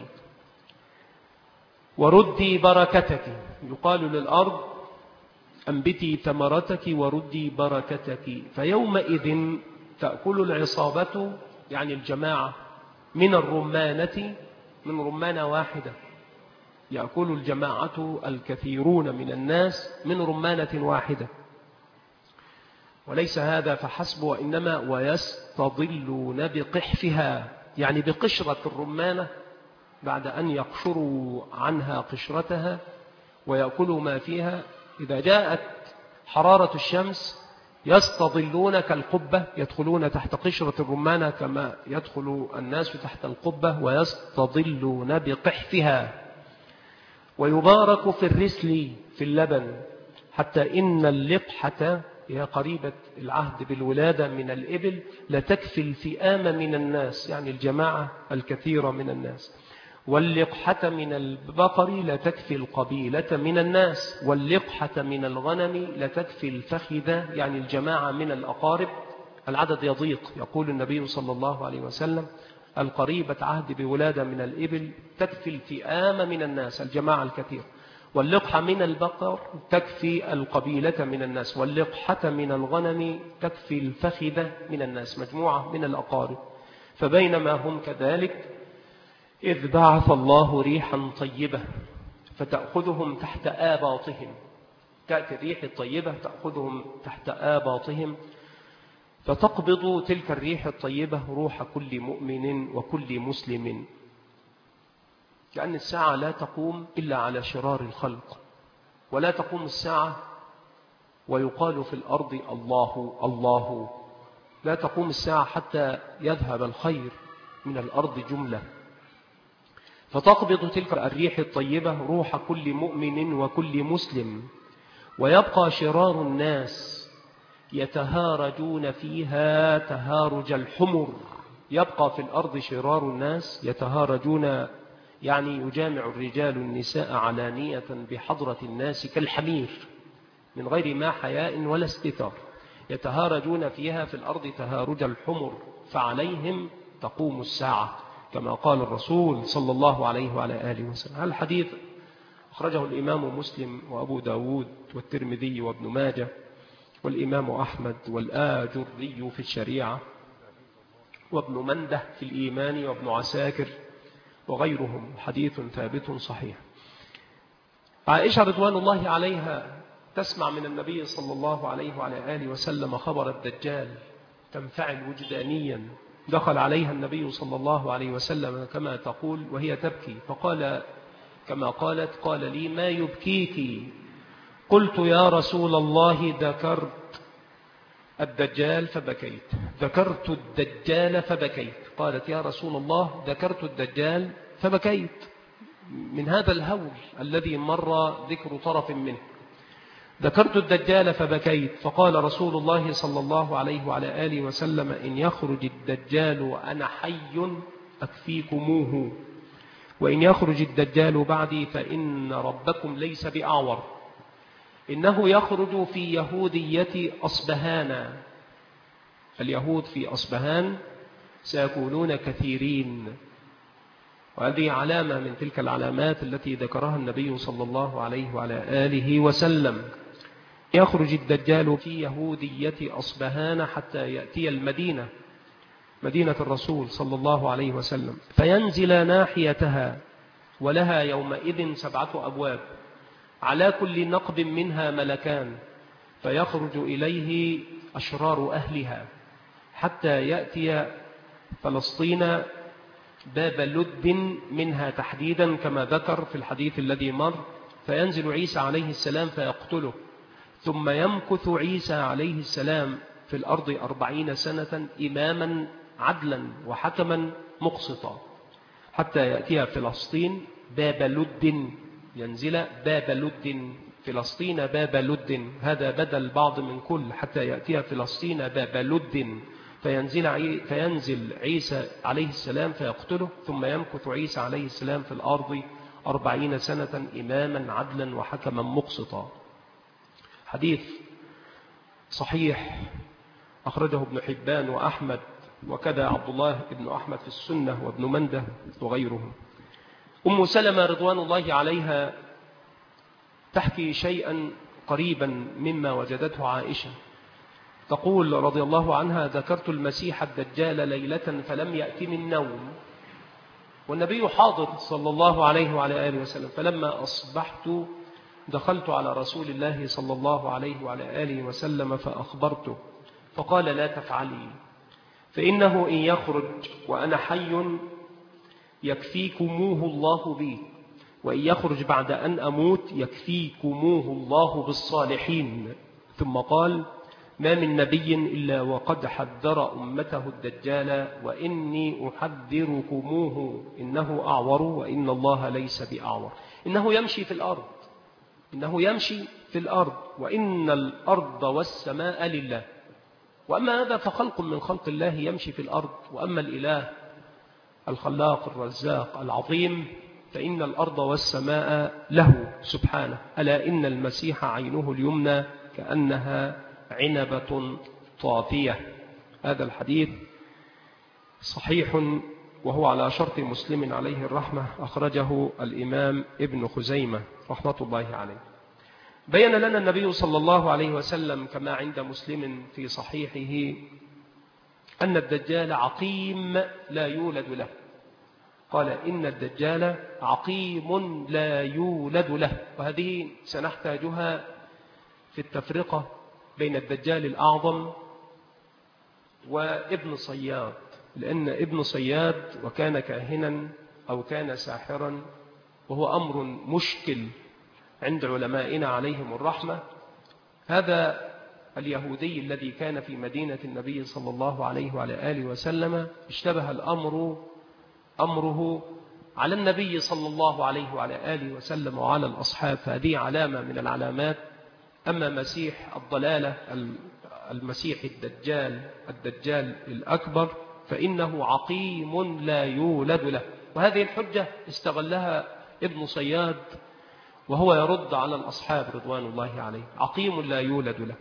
وردي بركتك. يقال للأرض: أنبتي ثمرتك وردي بركتك. فيومئذ تأكل العصابة، يعني الجماعة، من الرمانة، من رمانة واحدة. يأكل الجماعة الكثيرون من الناس من رمانة واحدة. وليس هذا فحسب، وإنما ويستظلون بقحفها، يعني بقشرة الرمانة بعد أن يقشروا عنها قشرتها ويأكلوا ما فيها. إذا جاءت حرارة الشمس يستظلون كالقبة، يدخلون تحت قشرة الرمانة كما يدخل الناس تحت القبة، ويستظلون بقحفها. ويبارك في الرسل في اللبن، حتى إن اللقحة، هي قريبة العهد بالولادة من الإبل، لتكفي الفئام من الناس، يعني الجماعة الكثيرة من الناس. واللقحة من البقر لتكفي القبيلة من الناس. واللقحة من الغنم لتكفي الفخذة، يعني الجماعة من الأقارب. العدد يضيق. يقول النبي صلى الله عليه وسلم: القريبة عهد بولادة من الإبل تكفي الفئام من الناس، الجماعة الكثير. واللقحة من البقر تكفي القبيلة من الناس. واللقحة من الغنم تكفي الفخذة من الناس، مجموعة من الأقارب. فبينما هم كذلك إذ بعث الله ريحا طيبة فتأخذهم تحت آباطهم. تأتي الريح الطيبة تأخذهم تحت آباطهم، فتقبض تلك الريح الطيبة روح كل مؤمن وكل مسلم. لأن الساعة لا تقوم إلا على شرار الخلق، ولا تقوم الساعة ويقال في الأرض الله الله. لا تقوم الساعة حتى يذهب الخير من الأرض جملة. فتقبض تلك الريح الطيبة روح كل مؤمن وكل مسلم، ويبقى شرار الناس يتهارجون فيها تهارج الحمر. يبقى في الأرض شرار الناس يتهارجون يعني يجامع الرجال النساء علانية بحضرة الناس كالحمير من غير ما حياء ولا استتار، يتهارجون فيها في الأرض تهارج الحمر، فعليهم تقوم الساعة، كما قال الرسول صلى الله عليه وعلى آله وسلم. هذا الحديث أخرجه الإمام مسلم وأبو داود والترمذي وابن ماجه والإمام أحمد والآجري في الشريعة وابن منده في الإيمان وابن عساكر وغيرهم، حديث ثابت صحيح. عائشة رضوان الله عليها تسمع من النبي صلى الله عليه وعلى آله وسلم خبر الدجال، تنفعل وجدانيا. دخل عليها النبي صلى الله عليه وسلم كما تقول وهي تبكي، فقال كما قالت: قال لي: ما يبكيك؟ قلت: يا رسول الله ذكرت الدجال فبكيت، ذكرت الدجال فبكيت. قالت: يا رسول الله ذكرت الدجال فبكيت، من هذا الهول الذي مر ذكر طرف منه. ذكرت الدجال فبكيت. فقال رسول الله صلى الله عليه وعلى آله وسلم: إن يخرج الدجال وأنا حي أكفيكموه، وإن يخرج الدجال بعدي فإن ربكم ليس بأعور، إنه يخرج في يهودية أصبهان. اليهود في أصبهان سيكونون كثيرين، وهذه علامة من تلك العلامات التي ذكرها النبي صلى الله عليه وعلى آله وسلم. يخرج الدجال في يهودية أصبهان حتى يأتي المدينة، مدينة الرسول صلى الله عليه وسلم، فينزل ناحيتها، ولها يومئذ 7 أبواب، على كل نقب منها ملكان، فيخرج إليه أشرار أهلها حتى يأتي فلسطين باب لد منها تحديدا كما ذكر في الحديث الذي مر. فينزل عيسى عليه السلام فيقتله، ثم يمكث عيسى عليه السلام في الأرض 40 سنة إماما عدلا وحكما مقسطا، حتى يأتي فلسطين باب لد، ينزل باب لد، فلسطين باب لد، هذا بدل بعض من كل، حتى يأتي فلسطين باب لد، فينزل عيسى عليه السلام فيقتله، ثم يمكث عيسى عليه السلام في الأرض 40 سنة إماما عدلا وحكما مقسطا. حديث صحيح أخرجه ابن حبان وأحمد، وكذا عبد الله بن أحمد في السنة وابن منده وغيرهم. أم سلمة رضوان الله عليها تحكي شيئا قريبا مما وجدته عائشة. تقول رضي الله عنها: ذكرت المسيح الدجال ليلة فلم يأتني النوم، والنبي حاضر صلى الله عليه وعلى آله وسلم، فلما أصبحت دخلت على رسول الله صلى الله عليه وعلى آله وسلم فأخبرته، فقال: لا تفعلي، فإنه إن يخرج وأنا حي يكفيكموه الله بي، وإن يخرج بعد أن أموت يكفيكموه الله بالصالحين. ثم قال: ما من نبي إلا وقد حذر أمته الدجال، وإني أحذركموه، إنه أعور وإن الله ليس بأعور، إنه يمشي في الأرض، إنه يمشي في الأرض، وإن الأرض والسماء لله. وأما هذا فخلق من خلق الله يمشي في الأرض، وأما الإله الخلاق الرزاق العظيم فإن الأرض والسماء له سبحانه. ألا إن المسيح عينه اليمنى كأنها عنبة طافية. هذا الحديث صحيح وهو على شرط مسلم عليه الرحمة، أخرجه الإمام ابن خزيمة رحمة الله عليه. بين لنا النبي صلى الله عليه وسلم كما عند مسلم في صحيحه أن الدجال عقيم لا يولد له. قال: إن الدجال عقيم لا يولد له. وهذه سنحتاجها في التفرقة بين الدجال الأعظم وابن صياد، لأن ابن صياد وكان كاهنا أو كان ساحرا، وهو أمر مشكل عند علمائنا عليهم الرحمة. هذا اليهودي الذي كان في مدينة النبي صلى الله عليه وعلى آله وسلم اشتبه أمره على النبي صلى الله عليه وعلى آله وسلم وعلى الأصحاب، فهذه علامة من العلامات. أما مسيح الضلالة المسيح الدجال الأكبر فإنه عقيم لا يولد له، وهذه الحجة استغلها ابن صياد وهو يرد على الأصحاب رضوان الله عليه: عقيم لا يولد له.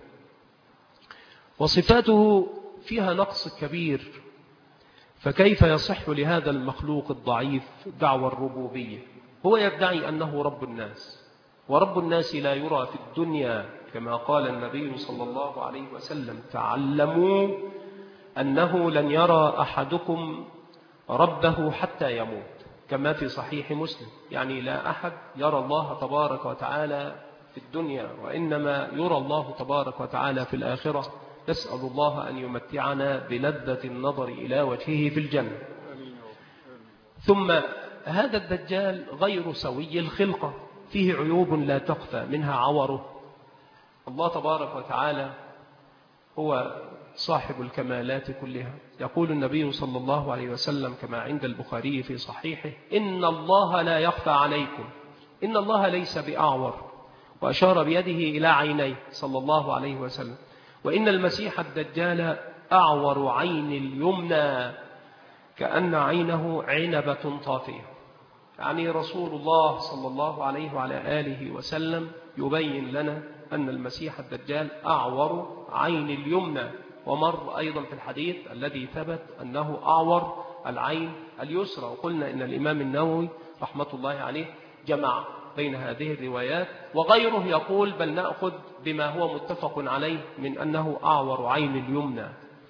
وصفاته فيها نقص كبير، فكيف يصح لهذا المخلوق الضعيف دعوى الربوبية؟ هو يدعي أنه رب الناس، ورب الناس لا يرى في الدنيا، كما قال النبي صلى الله عليه وسلم: تعلموا أنه لن يرى أحدكم ربه حتى يموت، كما في صحيح مسلم. يعني لا أحد يرى الله تبارك وتعالى في الدنيا، وإنما يرى الله تبارك وتعالى في الآخرة. نسأل الله أن يمتعنا بلذة النظر إلى وجهه في الجنة. ثم هذا الدجال غير سوي الخلقة، فيه عيوب لا تخفى، منها عوره. الله تبارك وتعالى هو صاحب الكمالات كلها. يقول النبي صلى الله عليه وسلم كما عند البخاري في صحيحه: إن الله لا يخفى عليكم، إن الله ليس بأعور، وأشار بيده إلى عينيه صلى الله عليه وسلم. وإن المسيح الدجال أعور عين اليمنى كأن عينه عنبة طافية. يعني رسول الله صلى الله عليه وعلى آله وسلم يبين لنا أن المسيح الدجال أعور عين اليمنى. ومر أيضا في الحديث الذي ثبت أنه أعور العين اليسرى. وقلنا إن الإمام النووي رحمة الله عليه جمع بين هذه الروايات، وغيره يقول بل نأخذ بما هو متفق عليه من أنه أعور عين اليمنى.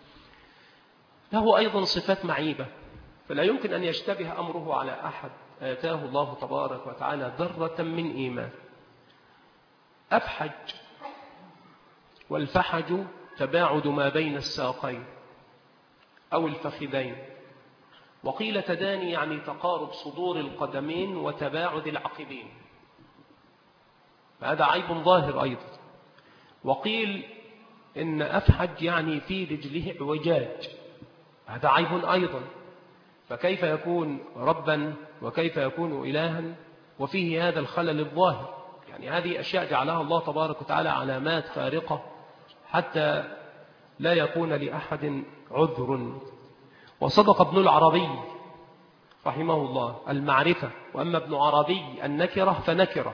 له أيضا صفات معيبة، فلا يمكن أن يشتبه أمره على أحد آتاه الله تبارك وتعالى ذرة من إيمان. أفحج، والفحج تباعد ما بين الساقين أو الفخذين، وقيل تداني يعني تقارب صدور القدمين وتباعد العقبين، هذا عيب ظاهر أيضا. وقيل إن أفحج يعني في رجله اعوجاج، هذا عيب أيضا. فكيف يكون ربا وكيف يكون إلها وفيه هذا الخلل الظاهر؟ يعني هذه أشياء جعلها الله تبارك وتعالى علامات فارقة حتى لا يكون لأحد عذر. وصدق ابن العربي رحمه الله: المعرفة، وأما ابن عربي النكرة فنكرة.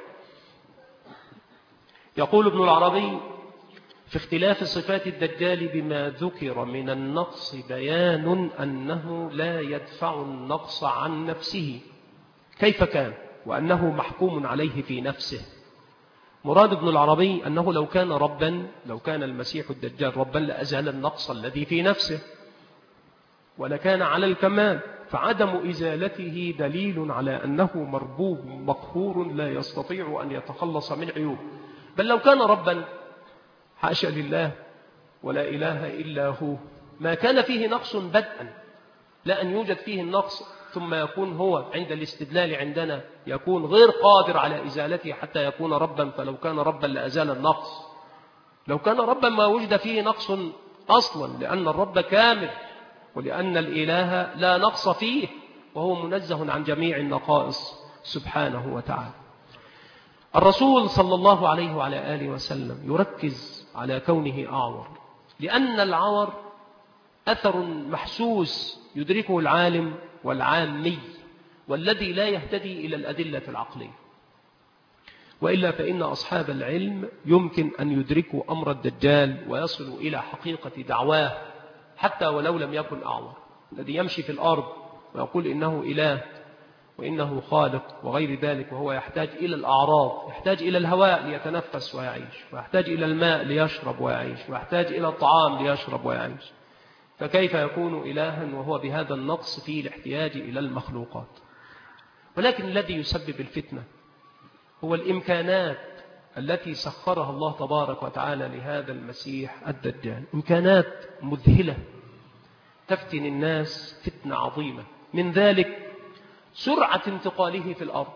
يقول ابن العربي في اختلاف صفات الدجال بما ذكر من النقص بيان أنه لا يدفع النقص عن نفسه كيف كان، وأنه محكوم عليه في نفسه. مراد ابن العربي أنه لو كان ربا، لو كان المسيح الدجال ربا لأزال النقص الذي في نفسه ولكان على الكمال، فعدم إزالته دليل على أنه مربوب مقهور لا يستطيع أن يتخلص من عيوب. بل لو كان ربا حاشا لله ولا إله إلا هو ما كان فيه نقص بدءا، لا أن يوجد فيه النقص ثم يكون هو عند الاستدلال عندنا يكون غير قادر على إزالته حتى يكون ربا. فلو كان ربا لأزال النقص. لو كان ربا ما وجد فيه نقص أصلا، لأن الرب كامل ولأن الإله لا نقص فيه وهو منزه عن جميع النقائص سبحانه وتعالى. الرسول صلى الله عليه وعلى آله وسلم يركز على كونه أعور، لأن العور أثر محسوس يدركه العالم والعامي والذي لا يهتدي إلى الأدلة العقلية. وإلا فإن أصحاب العلم يمكن أن يدركوا أمر الدجال ويصلوا إلى حقيقة دعواه حتى ولو لم يكن أعور. الذي يمشي في الأرض ويقول إنه إله وإنه خالق وغير ذلك، وهو يحتاج إلى الأعراض، يحتاج إلى الهواء ليتنفس ويعيش، ويحتاج إلى الماء ليشرب ويعيش، ويحتاج إلى الطعام ليشرب ويعيش، فكيف يكون إلها وهو بهذا النقص فيه الاحتياج إلى المخلوقات؟ ولكن الذي يسبب الفتنة هو الإمكانات التي سخرها الله تبارك وتعالى لهذا المسيح الدجال، إمكانات مذهلة تفتن الناس فتنة عظيمة. من ذلك سرعة انتقاله في الأرض،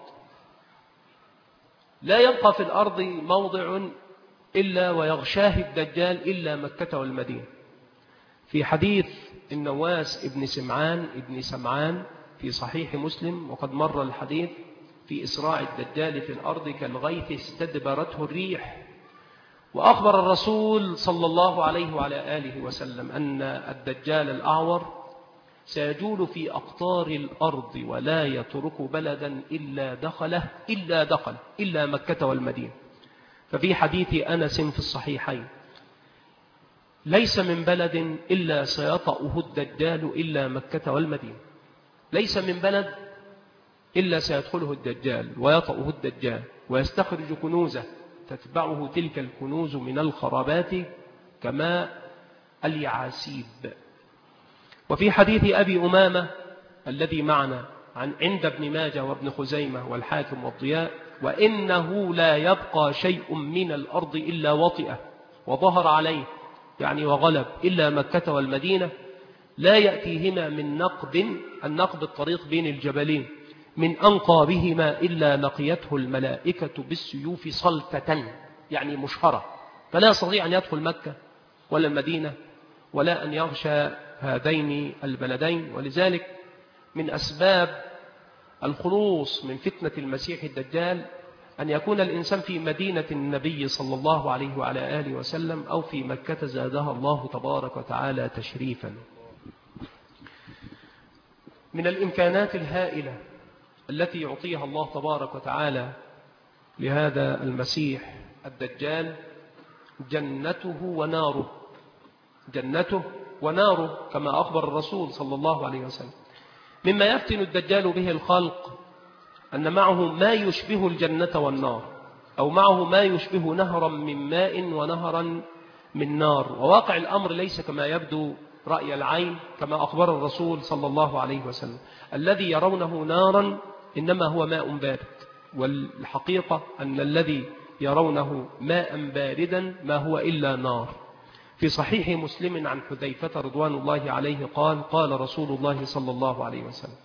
لا يبقى في الأرض موضع إلا ويغشاه الدجال إلا مكة والمدينة. في حديث النواس ابن سمعان في صحيح مسلم، وقد مر الحديث في إسراع الدجال في الأرض كالغيث استدبرته الريح. وأخبر الرسول صلى الله عليه وعلى آله وسلم أن الدجال الأعور سيجول في أقطار الأرض ولا يترك بلدا إلا دخله إلا مكة والمدينة. ففي حديث أنس في الصحيحين: ليس من بلد إلا سيطأه الدجال إلا مكة والمدينة. ليس من بلد إلا سيدخله الدجال ويطأه الدجال ويستخرج كنوزه، تتبعه تلك الكنوز من الخرابات كماء اليعاسيب. وفي حديث أبي أمامة الذي معنا عند ابن ماجه وابن خزيمة والحاكم والضياء: وإنه لا يبقى شيء من الأرض إلا وطئه وظهر عليه، يعني وغلب، إلا مكة والمدينة، لا يأتيهما من النقب الطريق بين الجبلين، من أنقابهما إلا لقيته الملائكة بالسيوف صلتة، يعني مشهرة، فلا يستطيع أن يدخل مكة ولا المدينة ولا أن يغشى هذين البلدين. ولذلك من أسباب الخلوص من فتنة المسيح الدجال أن يكون الإنسان في مدينة النبي صلى الله عليه وعلى آله وسلم أو في مكة زادها الله تبارك وتعالى تشريفا. من الإمكانات الهائلة التي يعطيها الله تبارك وتعالى لهذا المسيح الدجال جنته وناره، جنته وناره كما أخبر الرسول صلى الله عليه وسلم. مما يفتن الدجال به الخلق أن معه ما يشبه الجنة والنار، أو معه ما يشبه نهرا من ماء ونهرا من نار. وواقع الأمر ليس كما يبدو رأي العين كما أخبر الرسول صلى الله عليه وسلم: الذي يرونه نارا إنما هو ماء بارد، والحقيقة أن الذي يرونه ماء باردا ما هو إلا نار. في صحيح مسلم عن حذيفة رضوان الله عليه قال رسول الله صلى الله عليه وسلم: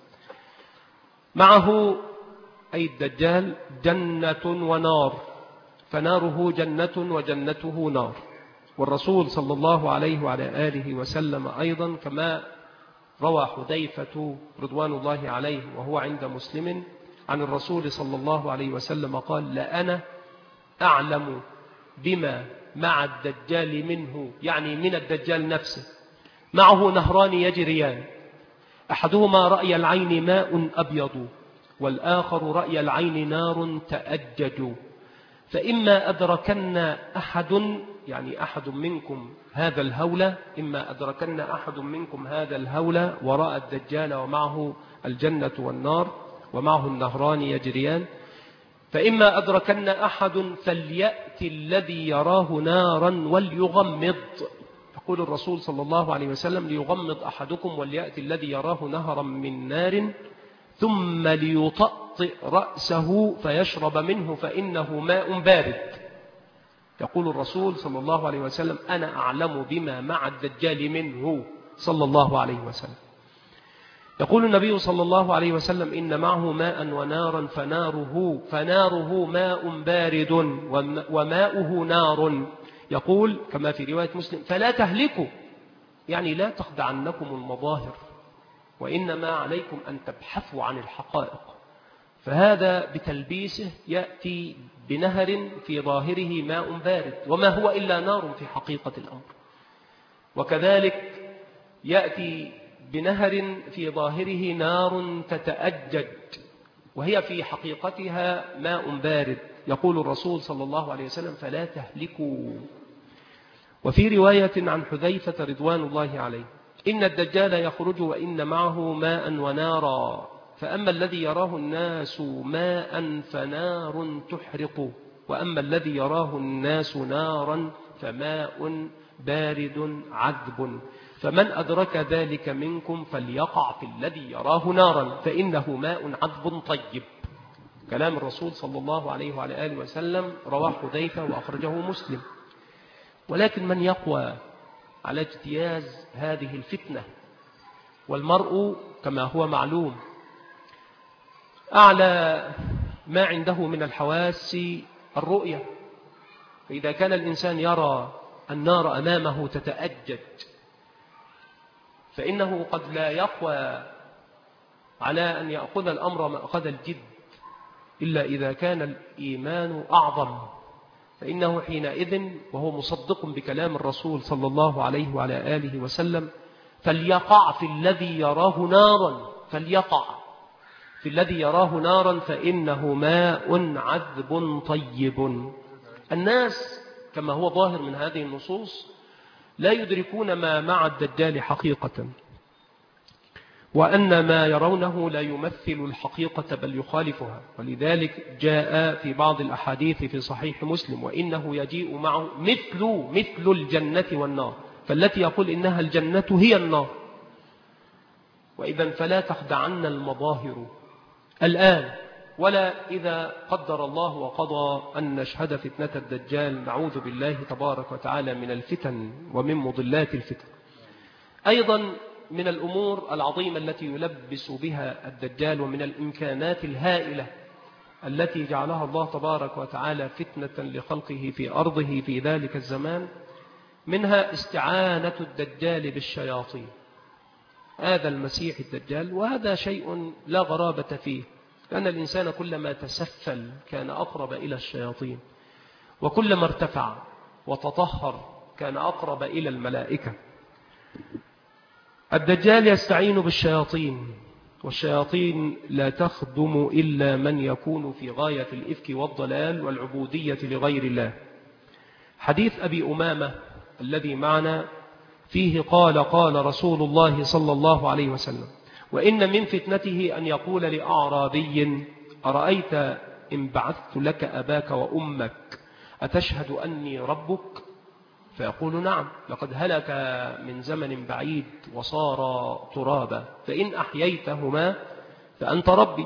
معه أي الدجال جنة ونار، فناره جنة وجنته نار. والرسول صلى الله عليه وعلى آله وسلم أيضا كما روى حذيفة رضوان الله عليه وهو عند مسلم عن الرسول صلى الله عليه وسلم قال: لأنا أعلم بما مع الدجال منه، يعني من الدجال نفسه. معه نهران يجريان، أحدهما رأي العين ماء أبيض، والآخر رأي العين نار تأجج. فإما أدركن أحد، يعني أحد منكم هذا الهول، إما أدركن أحد منكم هذا الهول ورأى الدجال ومعه الجنة والنار ومعه النهران يجريان، فإما أدركن أحد فليأتي الذي يراه نارا وليغمض. يقول الرسول صلى الله عليه وسلم: ليغمض أحدكم وليأتي الذي يراه نهرا من نار ثم ليطأطئ رأسه فيشرب منه فإنه ماء بارد. يقول الرسول صلى الله عليه وسلم: أنا أعلم بما مع الدجال منه صلى الله عليه وسلم. يقول النبي صلى الله عليه وسلم: إن معه ماء ونارا فناره ماء بارد وماؤه نار. يقول كما في رواية مسلم: فلا تهلكوا، يعني لا تخدعنكم المظاهر، وإنما عليكم أن تبحثوا عن الحقائق. فهذا بتلبيسه يأتي بنهر في ظاهره ماء بارد وما هو إلا نار في حقيقة الأمر، وكذلك يأتي بنهر في ظاهره نار تتأجج وهي في حقيقتها ماء بارد. يقول الرسول صلى الله عليه وسلم: فلا تهلكوا. وفي رواية عن حذيفة رضوان الله عليه: إن الدجال يخرج وإن معه ماء ونارا، فأما الذي يراه الناس ماء فنار تحرق، وأما الذي يراه الناس نارا فماء بارد عذب، فمن أدرك ذلك منكم فليقع في الذي يراه نارا فإنه ماء عذب طيب. كلام الرسول صلى الله عليه وعلى آله وسلم رواه حذيفة وأخرجه مسلم. ولكن من يقوى على اجتياز هذه الفتنة؟ والمرء كما هو معلوم أعلى ما عنده من الحواس الرؤية، فإذا كان الإنسان يرى النار أمامه تتأجج فإنه قد لا يقوى على أن يأخذ الأمر مأخذ الجد إلا إذا كان الإيمان أعظم، فإنه حينئذ وهو مصدق بكلام الرسول صلى الله عليه وعلى آله وسلم فليقع في الذي يراه نارا، فليقع في الذي يراه نارا فإنه ماء عذب طيب. الناس كما هو ظاهر من هذه النصوص لا يدركون ما مع الدجال حقيقة، وأن ما يرونه لا يمثل الحقيقة بل يخالفها. ولذلك جاء في بعض الأحاديث في صحيح مسلم: وإنه يجيء معه مثل الجنة والنار، فالتي يقول إنها الجنة هي النار. وإذا فلا تخدعن المظاهر الآن، ولا إذا قدر الله وقضى أن نشهد فتنة الدجال، نعوذ بالله تبارك وتعالى من الفتن ومن مضلات الفتن. أيضا من الأمور العظيمة التي يلبس بها الدجال ومن الإمكانات الهائلة التي جعلها الله تبارك وتعالى فتنة لخلقه في أرضه في ذلك الزمان، منها استعانة الدجال بالشياطين. هذا المسيح الدجال، وهذا شيء لا غرابة فيه، لأن الإنسان كلما تسفل كان أقرب إلى الشياطين، وكلما ارتفع وتطهر كان أقرب إلى الملائكة. الدجال يستعين بالشياطين، والشياطين لا تخدم إلا من يكون في غاية الإفك والضلال والعبودية لغير الله. حديث أبي أمامة الذي معنا فيه قال رسول الله صلى الله عليه وسلم: وإن من فتنته أن يقول لأعرابي: أرأيت إن بعثت لك أباك وأمك أتشهد أني ربك؟ فيقول: نعم، لقد هلك من زمن بعيد وصار ترابا، فإن أحييتهما فأنت ربي.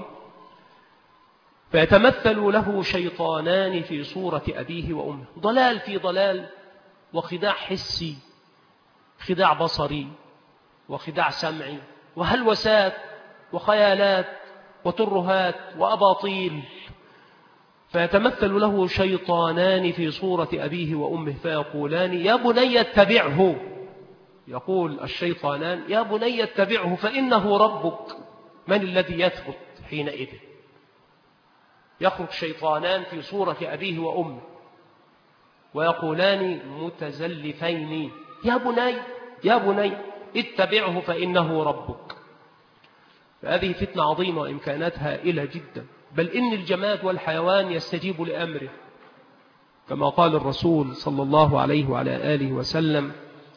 فيتمثل له شيطانان في صورة أبيه وأمه، ضلال في ضلال، وخداع حسي، خداع بصري، وخداع سمعي، وهلوسات وخيالات وترهات وأباطيل. فيتمثل له شيطانان في صورة أبيه وأمه فيقولان: يا بني اتبعه. يقول الشيطانان: يا بني اتبعه فإنه ربك. من الذي يثبت حينئذ؟ يخرج شيطانان في صورة أبيه وأمه ويقولان متزلفين: يا بني اتبعه فإنه ربك. فهذه فتنة عظيمة وإمكانات هائلة جدا، بل إن الجماد والحيوان يستجيب لأمره، كما قال الرسول صلى الله عليه وعلى آله وسلم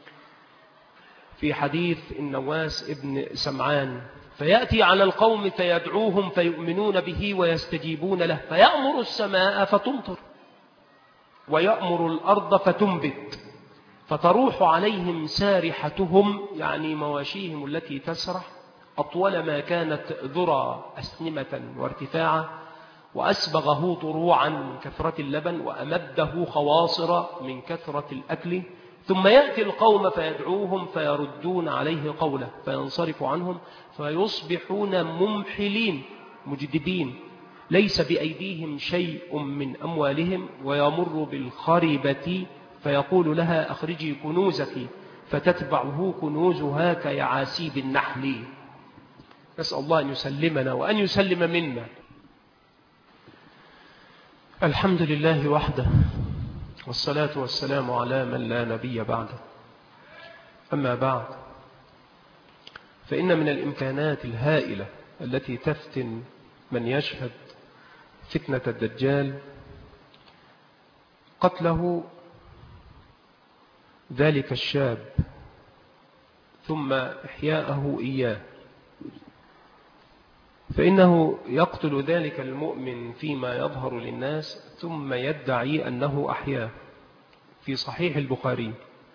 في حديث النواس ابن سمعان: فيأتي على القوم فيدعوهم فيؤمنون به ويستجيبون له، فيأمر السماء فتمطر ويأمر الأرض فتنبت، فتروح عليهم سارحتهم، يعني مواشيهم التي تسرح، أطول ما كانت ذرى أسنمة وارتفاعا، وأسبغه طروعا من كثرة اللبن، وأمده خواصر من كثرة الأكل. ثم يأتي القوم فيدعوهم فيردون عليه قوله فينصرف عنهم، فيصبحون ممحلين مجدبين، ليس بأيديهم شيء من أموالهم، ويمر بالخربة فيقول لها: أخرجي كنوزك، فتتبعه كنوزها كيعاسيب النحل. نسأل الله أن يسلمنا وأن يسلم منا. الحمد لله وحده، والصلاة والسلام على من لا نبي بعده. أما بعد، فإن من الإمكانات الهائلة التي تفتن من يشهد فتنة الدجال قتله ذلك الشاب ثم إحياءه إياه. فإنه يقتل ذلك المؤمن فيما يظهر للناس ثم يدعي أنه أحياه. في صحيح البخاري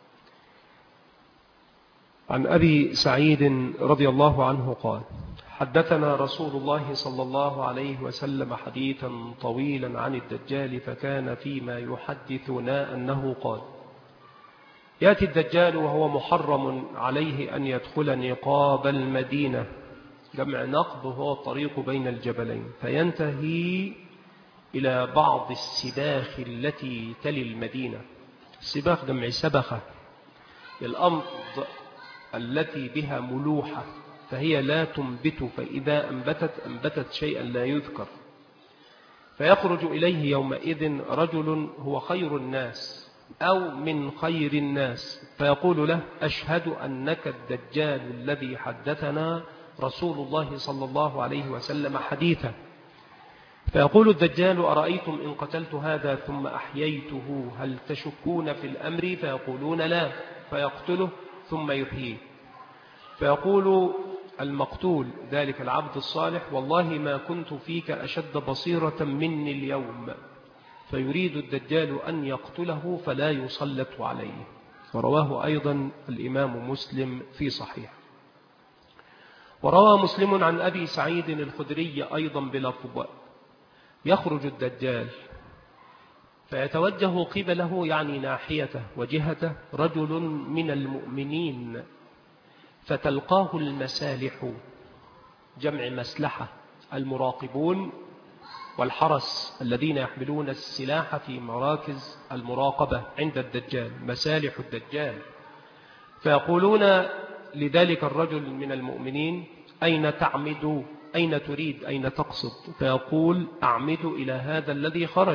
عن أبي سعيد رضي الله عنه قال: حدثنا رسول الله صلى الله عليه وسلم حديثا طويلا عن الدجال، فكان فيما يحدثنا أنه قال: يأتي الدجال وهو محرم عليه أن يدخل نقاب المدينة، جمع نقب هو الطريق بين الجبلين، فينتهي إلى بعض السباخ التي تلي المدينة. السباخ جمع سبخة، الأرض التي بها ملوحة، فهي لا تنبت، فإذا أنبتت شيئا لا يذكر. فيخرج إليه يومئذ رجل هو خير الناس أو من خير الناس، فيقول له: أشهد أنك الدجال الذي حدثنا رسول الله صلى الله عليه وسلم حديثا. فيقول الدجال: أرأيتم إن قتلت هذا ثم أحييته هل تشكون في الأمر؟ فيقولون: لا. فيقتله ثم يحييه. فيقول المقتول ذلك العبد الصالح: والله ما كنت فيك أشد بصيرة مني اليوم. فيريد الدجال أن يقتله فلا يسلط عليه. ورواه أيضا الإمام مسلم في صحيح. وروى مسلم عن أبي سعيد الخدري أيضا بلفظ: يخرج الدجال فيتوجه قبله، يعني ناحيته وجهته، رجل من المؤمنين فتلقاه المسالح، جمع مسلحة، المراقبون والحرس الذين يحملون السلاح في مراكز المراقبة عند الدجال، مسالح الدجال. فيقولون لذلك الرجل من المؤمنين: أين تعمد؟ أين تريد؟ أين تقصد؟ فيقول: أعمد إلى هذا الذي خرج.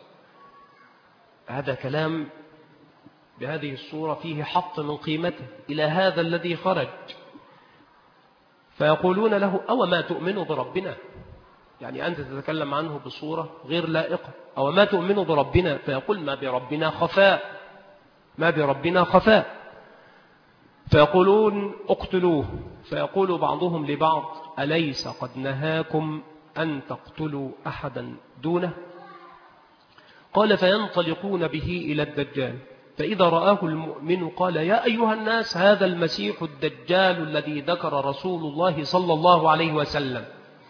هذا كلام بهذه الصورة فيه حط من قيمته، إلى هذا الذي خرج. فيقولون له: أو ما تؤمن بربنا؟ يعني أنت تتكلم عنه بصورة غير لائقة. أو ما تؤمن بربنا؟ فيقول: ما بربنا خفاء، ما بربنا خفاء. فيقولون: اقتلوه. فيقول بعضهم لبعض: أليس قد نهاكم أن تقتلوا أحدا دونه؟ قال: فينطلقون به إلى الدجال، فإذا رآه المؤمن قال: يا أيها الناس، هذا المسيح الدجال الذي ذكر رسول الله صلى الله عليه وسلم.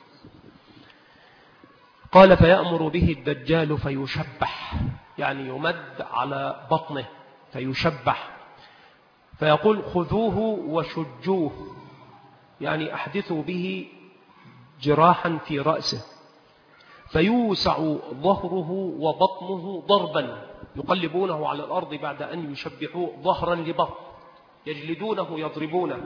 قال: فيأمر به الدجال فيشبح، يعني يمد على بطنه فيشبح. فيقول: خذوه وشجوه، يعني أحدثوا به جراحا في رأسه، فيوسع ظهره وبطنه ضربا، يقلبونه على الأرض بعد أن يشبحوه ظهرا لبطن، يجلدونه يضربونه.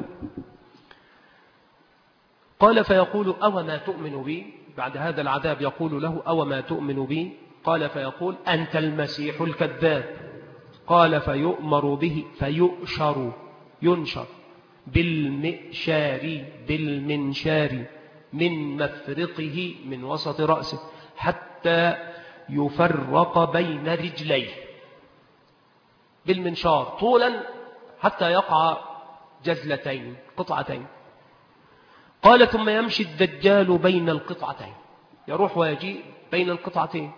قال: فيقول: أو ما تؤمن بي؟ بعد هذا العذاب يقول له: أو ما تؤمن بي؟ قال: فيقول: أنت المسيح الكذاب. قال: فيؤمر به فيؤشر، ينشر بالمنشار من مفرقه، من وسط رأسه، حتى يفرق بين رجليه، بالمنشار طولا حتى يقع جزلتين، قطعتين. قال: ثم يمشي الدجال بين القطعتين، يروح ويجيء بين القطعتين،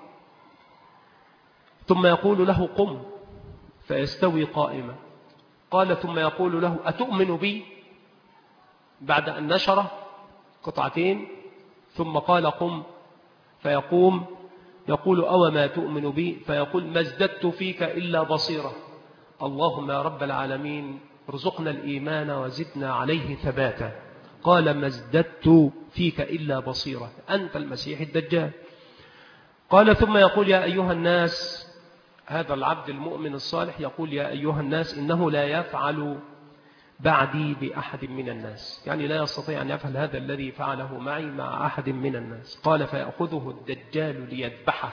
ثم يقول له: قم، فيستوي قائما. قال: ثم يقول له: أتؤمن بي؟ بعد أن نشر قطعتين ثم قال: قم، فيقوم. يقول: أو ما تؤمن بي؟ فيقول: ما ازددت فيك إلا بصيرة. اللهم يا رب العالمين ارزقنا الإيمان وزدنا عليه ثباتا. قال: ما ازددت فيك إلا بصيرة، أنت المسيح الدجال. قال: ثم يقول: يا أيها الناس، هذا العبد المؤمن الصالح يقول: يا أيها الناس، إنه لا يفعل بعدي بأحد من الناس، يعني لا يستطيع أن يفعل هذا الذي فعله معي مع أحد من الناس. قال: فيأخذه الدجال ليذبحه،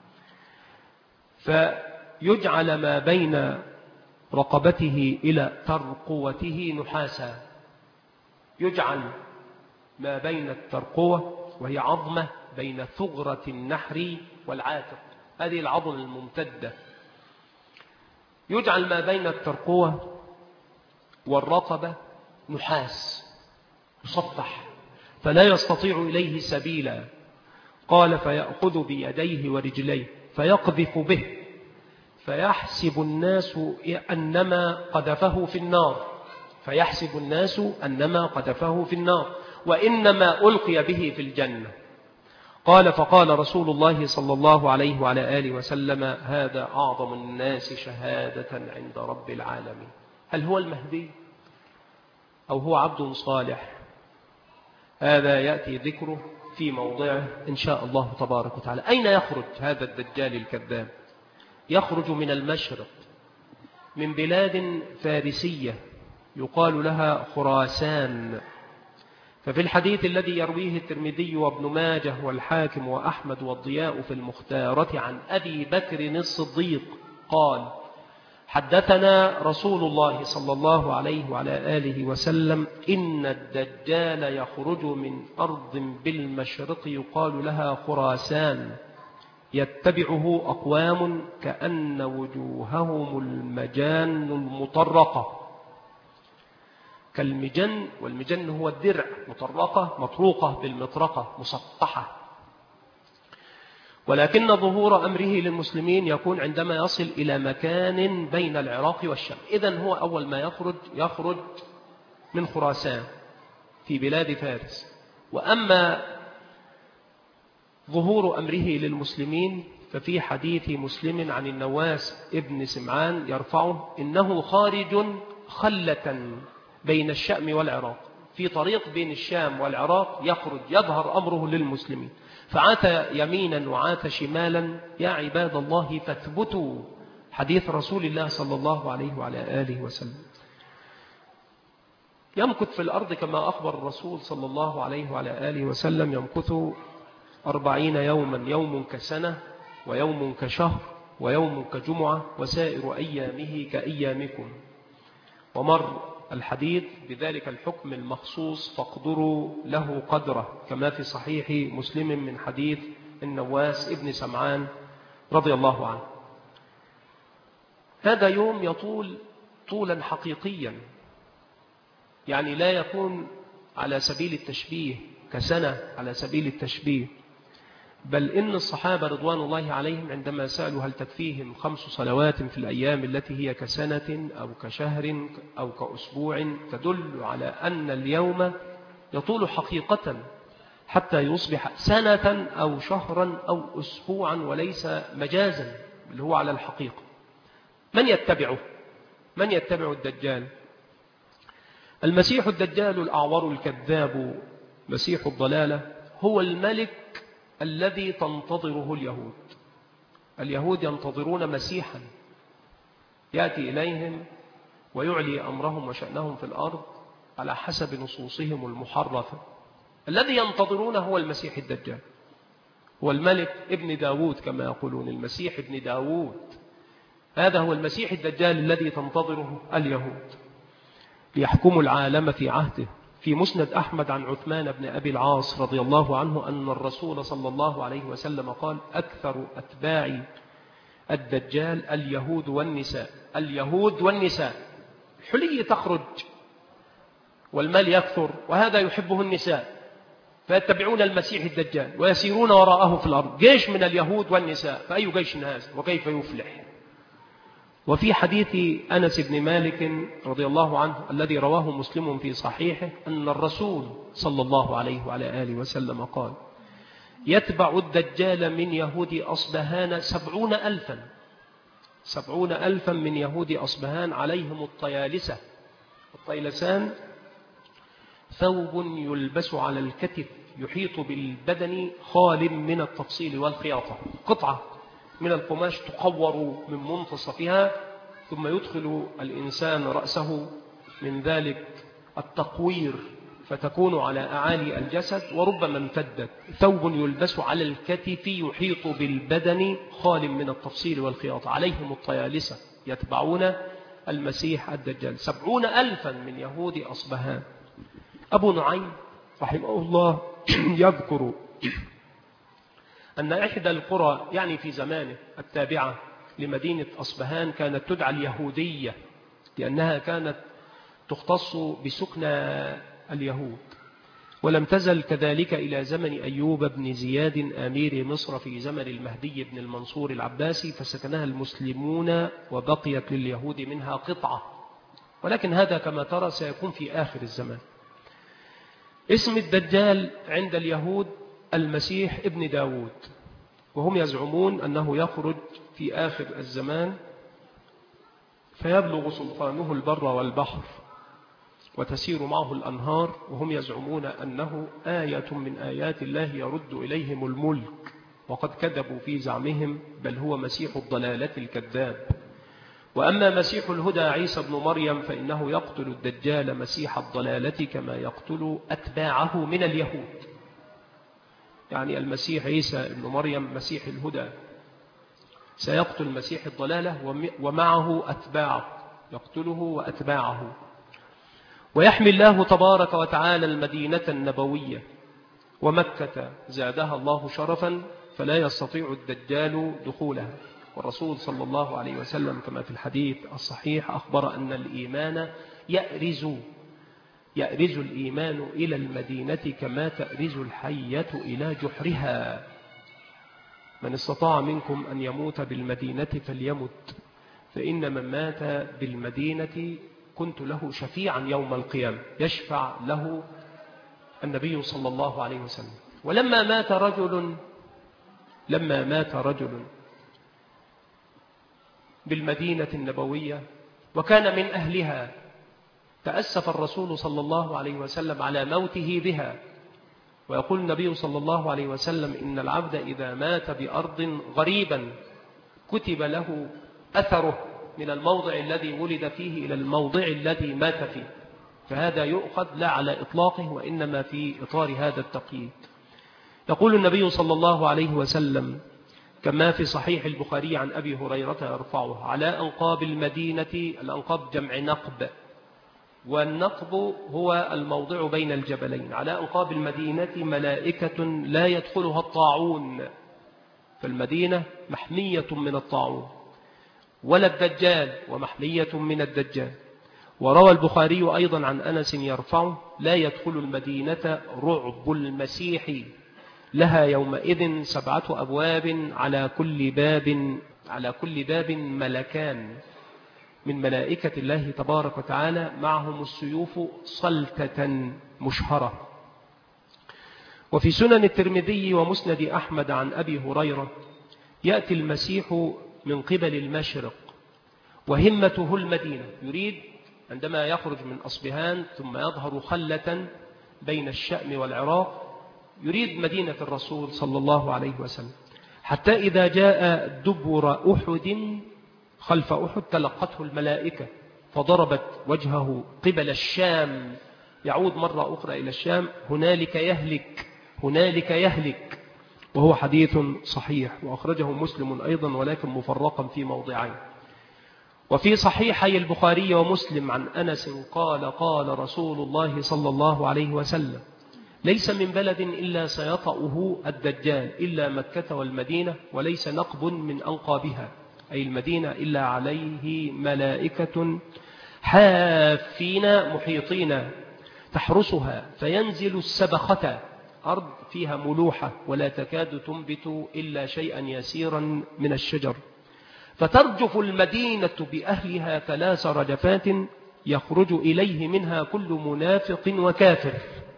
فيجعل ما بين رقبته إلى ترقوته نحاسا، يجعل ما بين الترقوة وهي عظمة بين ثغرة النحر والعاتق، هذه العظم الممتدة، يجعل ما بين الترقوة والرقبة نحاس يصفح، فلا يستطيع إليه سبيلا. قال: فيأخذ بيديه ورجليه فيقذف به، فيحسب الناس أنما قذفه في النار، فيحسب الناس أنما قذفه في النار، وإنما ألقي به في الجنة. قال: فقال رسول الله صلى الله عليه وعلى آله وسلم: هذا أعظم الناس شهادة عند رب العالمين. هل هو المهدي أو هو عبد صالح؟ هذا يأتي ذكره في موضعه إن شاء الله تبارك وتعالى. أين يخرج هذا الدجال الكذاب؟ يخرج من المشرق، من بلاد فارسية يقال لها خراسان. ففي الحديث الذي يرويه الترمذي وابن ماجه والحاكم وأحمد والضياء في المختارة عن أبي بكر الصديق قال: حدثنا رسول الله صلى الله عليه وعلى آله وسلم إن الدجال يخرج من أرض بالمشرق يقال لها خراسان يتبعه أقوام كأن وجوههم المجان المطرقة، كالمجن، والمجن هو الدرع، مطرقة مطروقة بالمطرقة مسطحة. ولكن ظهور أمره للمسلمين يكون عندما يصل إلى مكان بين العراق والشام. إذن هو أول ما يخرج من خراسان في بلاد فارس. وأما ظهور أمره للمسلمين ففي حديث مسلم عن النواس ابن سمعان يرفعه إنه خارج خلة بين الشام والعراق، في طريق بين الشام والعراق يخرج يظهر أمره للمسلمين، فعات يمينا وعات شمالا. يا عباد الله فاثبتوا، حديث رسول الله صلى الله عليه وعلى آله وسلم. يمكث في الأرض كما أخبر الرسول صلى الله عليه وعلى آله وسلم، يمكث 40 يوما، يوم كسنة ويوم كشهر ويوم كجمعة وسائر أيامه كأيامكم. ومر الحديث بذلك الحكم المخصوص فاقدروا له قدره، كما في صحيح مسلم من حديث النواس ابن سمعان رضي الله عنه. هذا يوم يطول طولا حقيقيا، يعني لا يكون على سبيل التشبيه كسنة على سبيل التشبيه، بل إن الصحابة رضوان الله عليهم عندما سألوا هل تكفيهم 5 صلوات في الأيام التي هي كسنة أو كشهر أو كأسبوع، تدل على أن اليوم يطول حقيقة حتى يصبح سنة أو شهرا أو أسبوعا وليس مجازا، اللي هو على الحقيقة. من يتبعه؟ من يتبع الدجال؟ المسيح الدجال الأعور الكذاب مسيح الضلالة هو الملك الذي تنتظره اليهود. اليهود ينتظرون مسيحا يأتي إليهم ويعلي أمرهم وشأنهم في الأرض على حسب نصوصهم المحرفة. الذي ينتظرونه هو المسيح الدجال، هو الملك ابن داود كما يقولون، المسيح ابن داود. هذا هو المسيح الدجال الذي تنتظره اليهود ليحكم العالم في عهده. في مسند أحمد عن عثمان بن أبي العاص رضي الله عنه أن الرسول صلى الله عليه وسلم قال: أكثر أتباع الدجال اليهود والنساء. اليهود والنساء، الحلي تخرج والمال يكثر، وهذا يحبه النساء، فيتبعون المسيح الدجال ويسيرون وراءه في الأرض. جيش من اليهود والنساء، فأي جيش هذا وكيف يفلح؟ وفي حديث أنس بن مالك رضي الله عنه الذي رواه مسلم في صحيحه أن الرسول صلى الله عليه وعلى آله وسلم قال: يتبع الدجال من يهود أصبهان 70,000، 70,000 من يهود أصبهان عليهم الطيالسة. الطيلسان ثوب يلبس على الكتف يحيط بالبدن خال من التفصيل والخياطة، قطعة من القماش تقور من منتصفها، ثم يدخل الإنسان رأسه من ذلك التقوير فتكون على أعالي الجسد، وربما امتدت. ثوب يلبس على الكتف يحيط بالبدن خال من التفصيل والخياطة، عليهم الطيالسة يتبعون المسيح الدجال. 70,000 من يهود أصبهان. أبو نعيم رحمه الله يذكر أن إحدى القرى يعني في زمانه التابعة لمدينة أصبهان كانت تدعى اليهودية، لأنها كانت تختص بسكن اليهود، ولم تزل كذلك إلى زمن أيوب بن زياد أمير مصر في زمن المهدي بن المنصور العباسي، فسكنها المسلمون وبقيت لليهود منها قطعة، ولكن هذا كما ترى سيكون في آخر الزمان. اسم الدجال عند اليهود المسيح ابن داود، وهم يزعمون أنه يخرج في آخر الزمان فيبلغ سلطانه البر والبحر وتسير معه الأنهار، وهم يزعمون أنه آية من آيات الله يرد إليهم الملك، وقد كذبوا في زعمهم، بل هو مسيح الضلالة الكذاب. وأما مسيح الهدى عيسى بن مريم فإنه يقتل الدجال مسيح الضلالة كما يقتل أتباعه من اليهود. يعني المسيح عيسى بن مريم مسيح الهدى سيقتل المسيح الضلالة ومعه أتباعه، يقتله وأتباعه. ويحمي الله تبارك وتعالى المدينة النبوية ومكة زادها الله شرفا فلا يستطيع الدجال دخولها. والرسول صلى الله عليه وسلم كما في الحديث الصحيح أخبر أن الإيمان يأرز الإيمان إلى المدينة كما تأرز الحية إلى جحرها. من استطاع منكم أن يموت بالمدينة فليمت، فإن من مات بالمدينة كنت له شفيعا يوم القيامة، يشفع له النبي صلى الله عليه وسلم. ولما مات رجل بالمدينة النبوية وكان من أهلها، تأسف الرسول صلى الله عليه وسلم على موته بها. ويقول النبي صلى الله عليه وسلم إن العبد إذا مات بأرض غريبا كتب له أثره من الموضع الذي ولد فيه إلى الموضع الذي مات فيه، فهذا يؤخذ لا على إطلاقه وإنما في إطار هذا التقييد. يقول النبي صلى الله عليه وسلم كما في صحيح البخاري عن أبي هريرة يرفعه: على أنقاب المدينة، الأنقاب جمع نقب، والنقب هو الموضع بين الجبلين، على أنقاب المدينة ملائكة لا يدخلها الطاعون، فالمدينة محمية من الطاعون، ولا الدجال ومحمية من الدجال. وروى البخاري أيضا عن أنس يرفعه: لا يدخل المدينة رعب المسيح، لها يومئذ 7 أبواب، على كل باب ملكان من ملائكة الله تبارك وتعالى، معهم السيوف صلتة مشهرة. وفي سنن الترمذي ومسند أحمد عن أبي هريرة: يأتي المسيح من قبل المشرق وهمته المدينة، يريد عندما يخرج من أصبهان ثم يظهر خلة بين الشأم والعراق، يريد مدينة الرسول صلى الله عليه وسلم، حتى إذا جاء دبر أحد خلف أحد تلقته الملائكة فضربت وجهه قبل الشام، يعود مرة أخرى إلى الشام، هنالك يهلك، وهو حديث صحيح وأخرجه مسلم أيضا ولكن مفرقا في موضعين. وفي صحيحي البخاري ومسلم عن أنس قال: قال رسول الله صلى الله عليه وسلم: ليس من بلد إلا سيطأه الدجال إلا مكة والمدينة، وليس نقب من أنقابها أي المدينة إلا عليه ملائكة حافين محيطين تحرسها، فينزل السبخة، أرض فيها ملوحة ولا تكاد تنبت إلا شيئا يسيرا من الشجر، فترجف المدينة بأهلها 3 رجفات يخرج إليه منها كل منافق وكافر.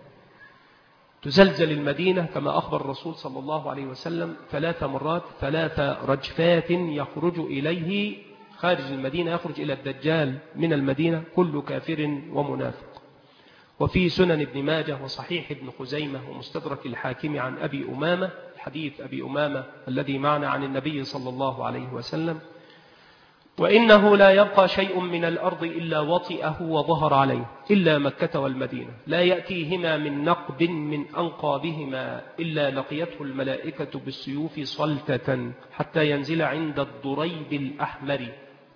تزلزل المدينة كما أخبر الرسول صلى الله عليه وسلم 3 مرات، 3 رجفات يخرج إليه خارج المدينة، يخرج إلى الدجال من المدينة كل كافر ومنافق. وفي سنن ابن ماجه وصحيح ابن خزيمة ومستدرك الحاكم عن أبي أمامة، حديث أبي أمامة الذي معنا عن النبي صلى الله عليه وسلم: وإنه لا يبقى شيء من الأرض إلا وطئه وظهر عليه إلا مكة والمدينة، لا يأتيهما من نقب من أنقابهما إلا لقيته الملائكة بالسيوف صلتة حتى ينزل عند الضريب الأحمر.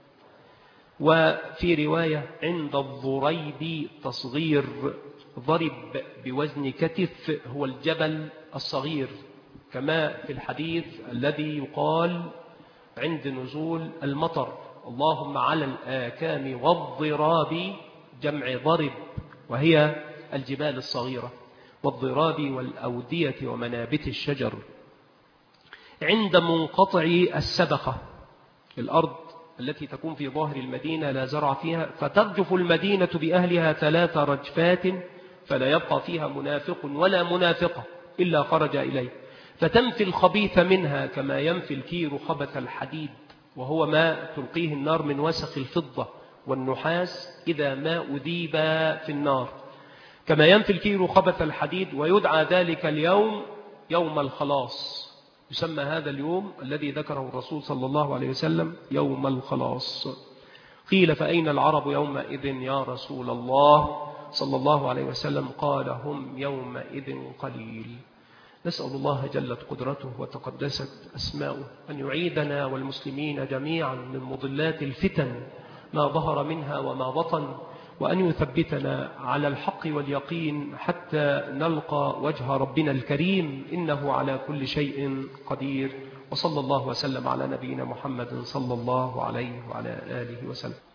وفي رواية عند الضريب تصغير، ضرب بوزن كتف هو الجبل الصغير، كما في الحديث الذي يقال عند نزول المطر: اللهم على الآكام والضراب، جمع ضرب وهي الجبال الصغيرة، والضراب والأودية ومنابت الشجر. عند منقطع السبخة، الأرض التي تكون في ظاهر المدينة لا زرع فيها، فترجف المدينة بأهلها 3 رجفات فلا يبقى فيها منافق ولا منافقة إلا خرج إليه، فتنفي الخبيث منها كما ينفي الكير خبث الحديد، وهو ما تلقيه النار من وسخ الفضة والنحاس إذا ما أذيب في النار، كما ينفي الكير خبث الحديد. ويدعى ذلك اليوم يوم الخلاص، يسمى هذا اليوم الذي ذكره الرسول صلى الله عليه وسلم يوم الخلاص. قيل: فأين العرب يومئذ يا رسول الله صلى الله عليه وسلم؟ قال: هم يومئذ قليل. نسأل الله جلت قدرته وتقدست أسماؤه أن يعيدنا والمسلمين جميعا من مضلات الفتن ما ظهر منها وما بطن، وأن يثبتنا على الحق واليقين حتى نلقى وجه ربنا الكريم، إنه على كل شيء قدير. وصلى الله وسلم على نبينا محمد صلى الله عليه وعلى آله وسلم.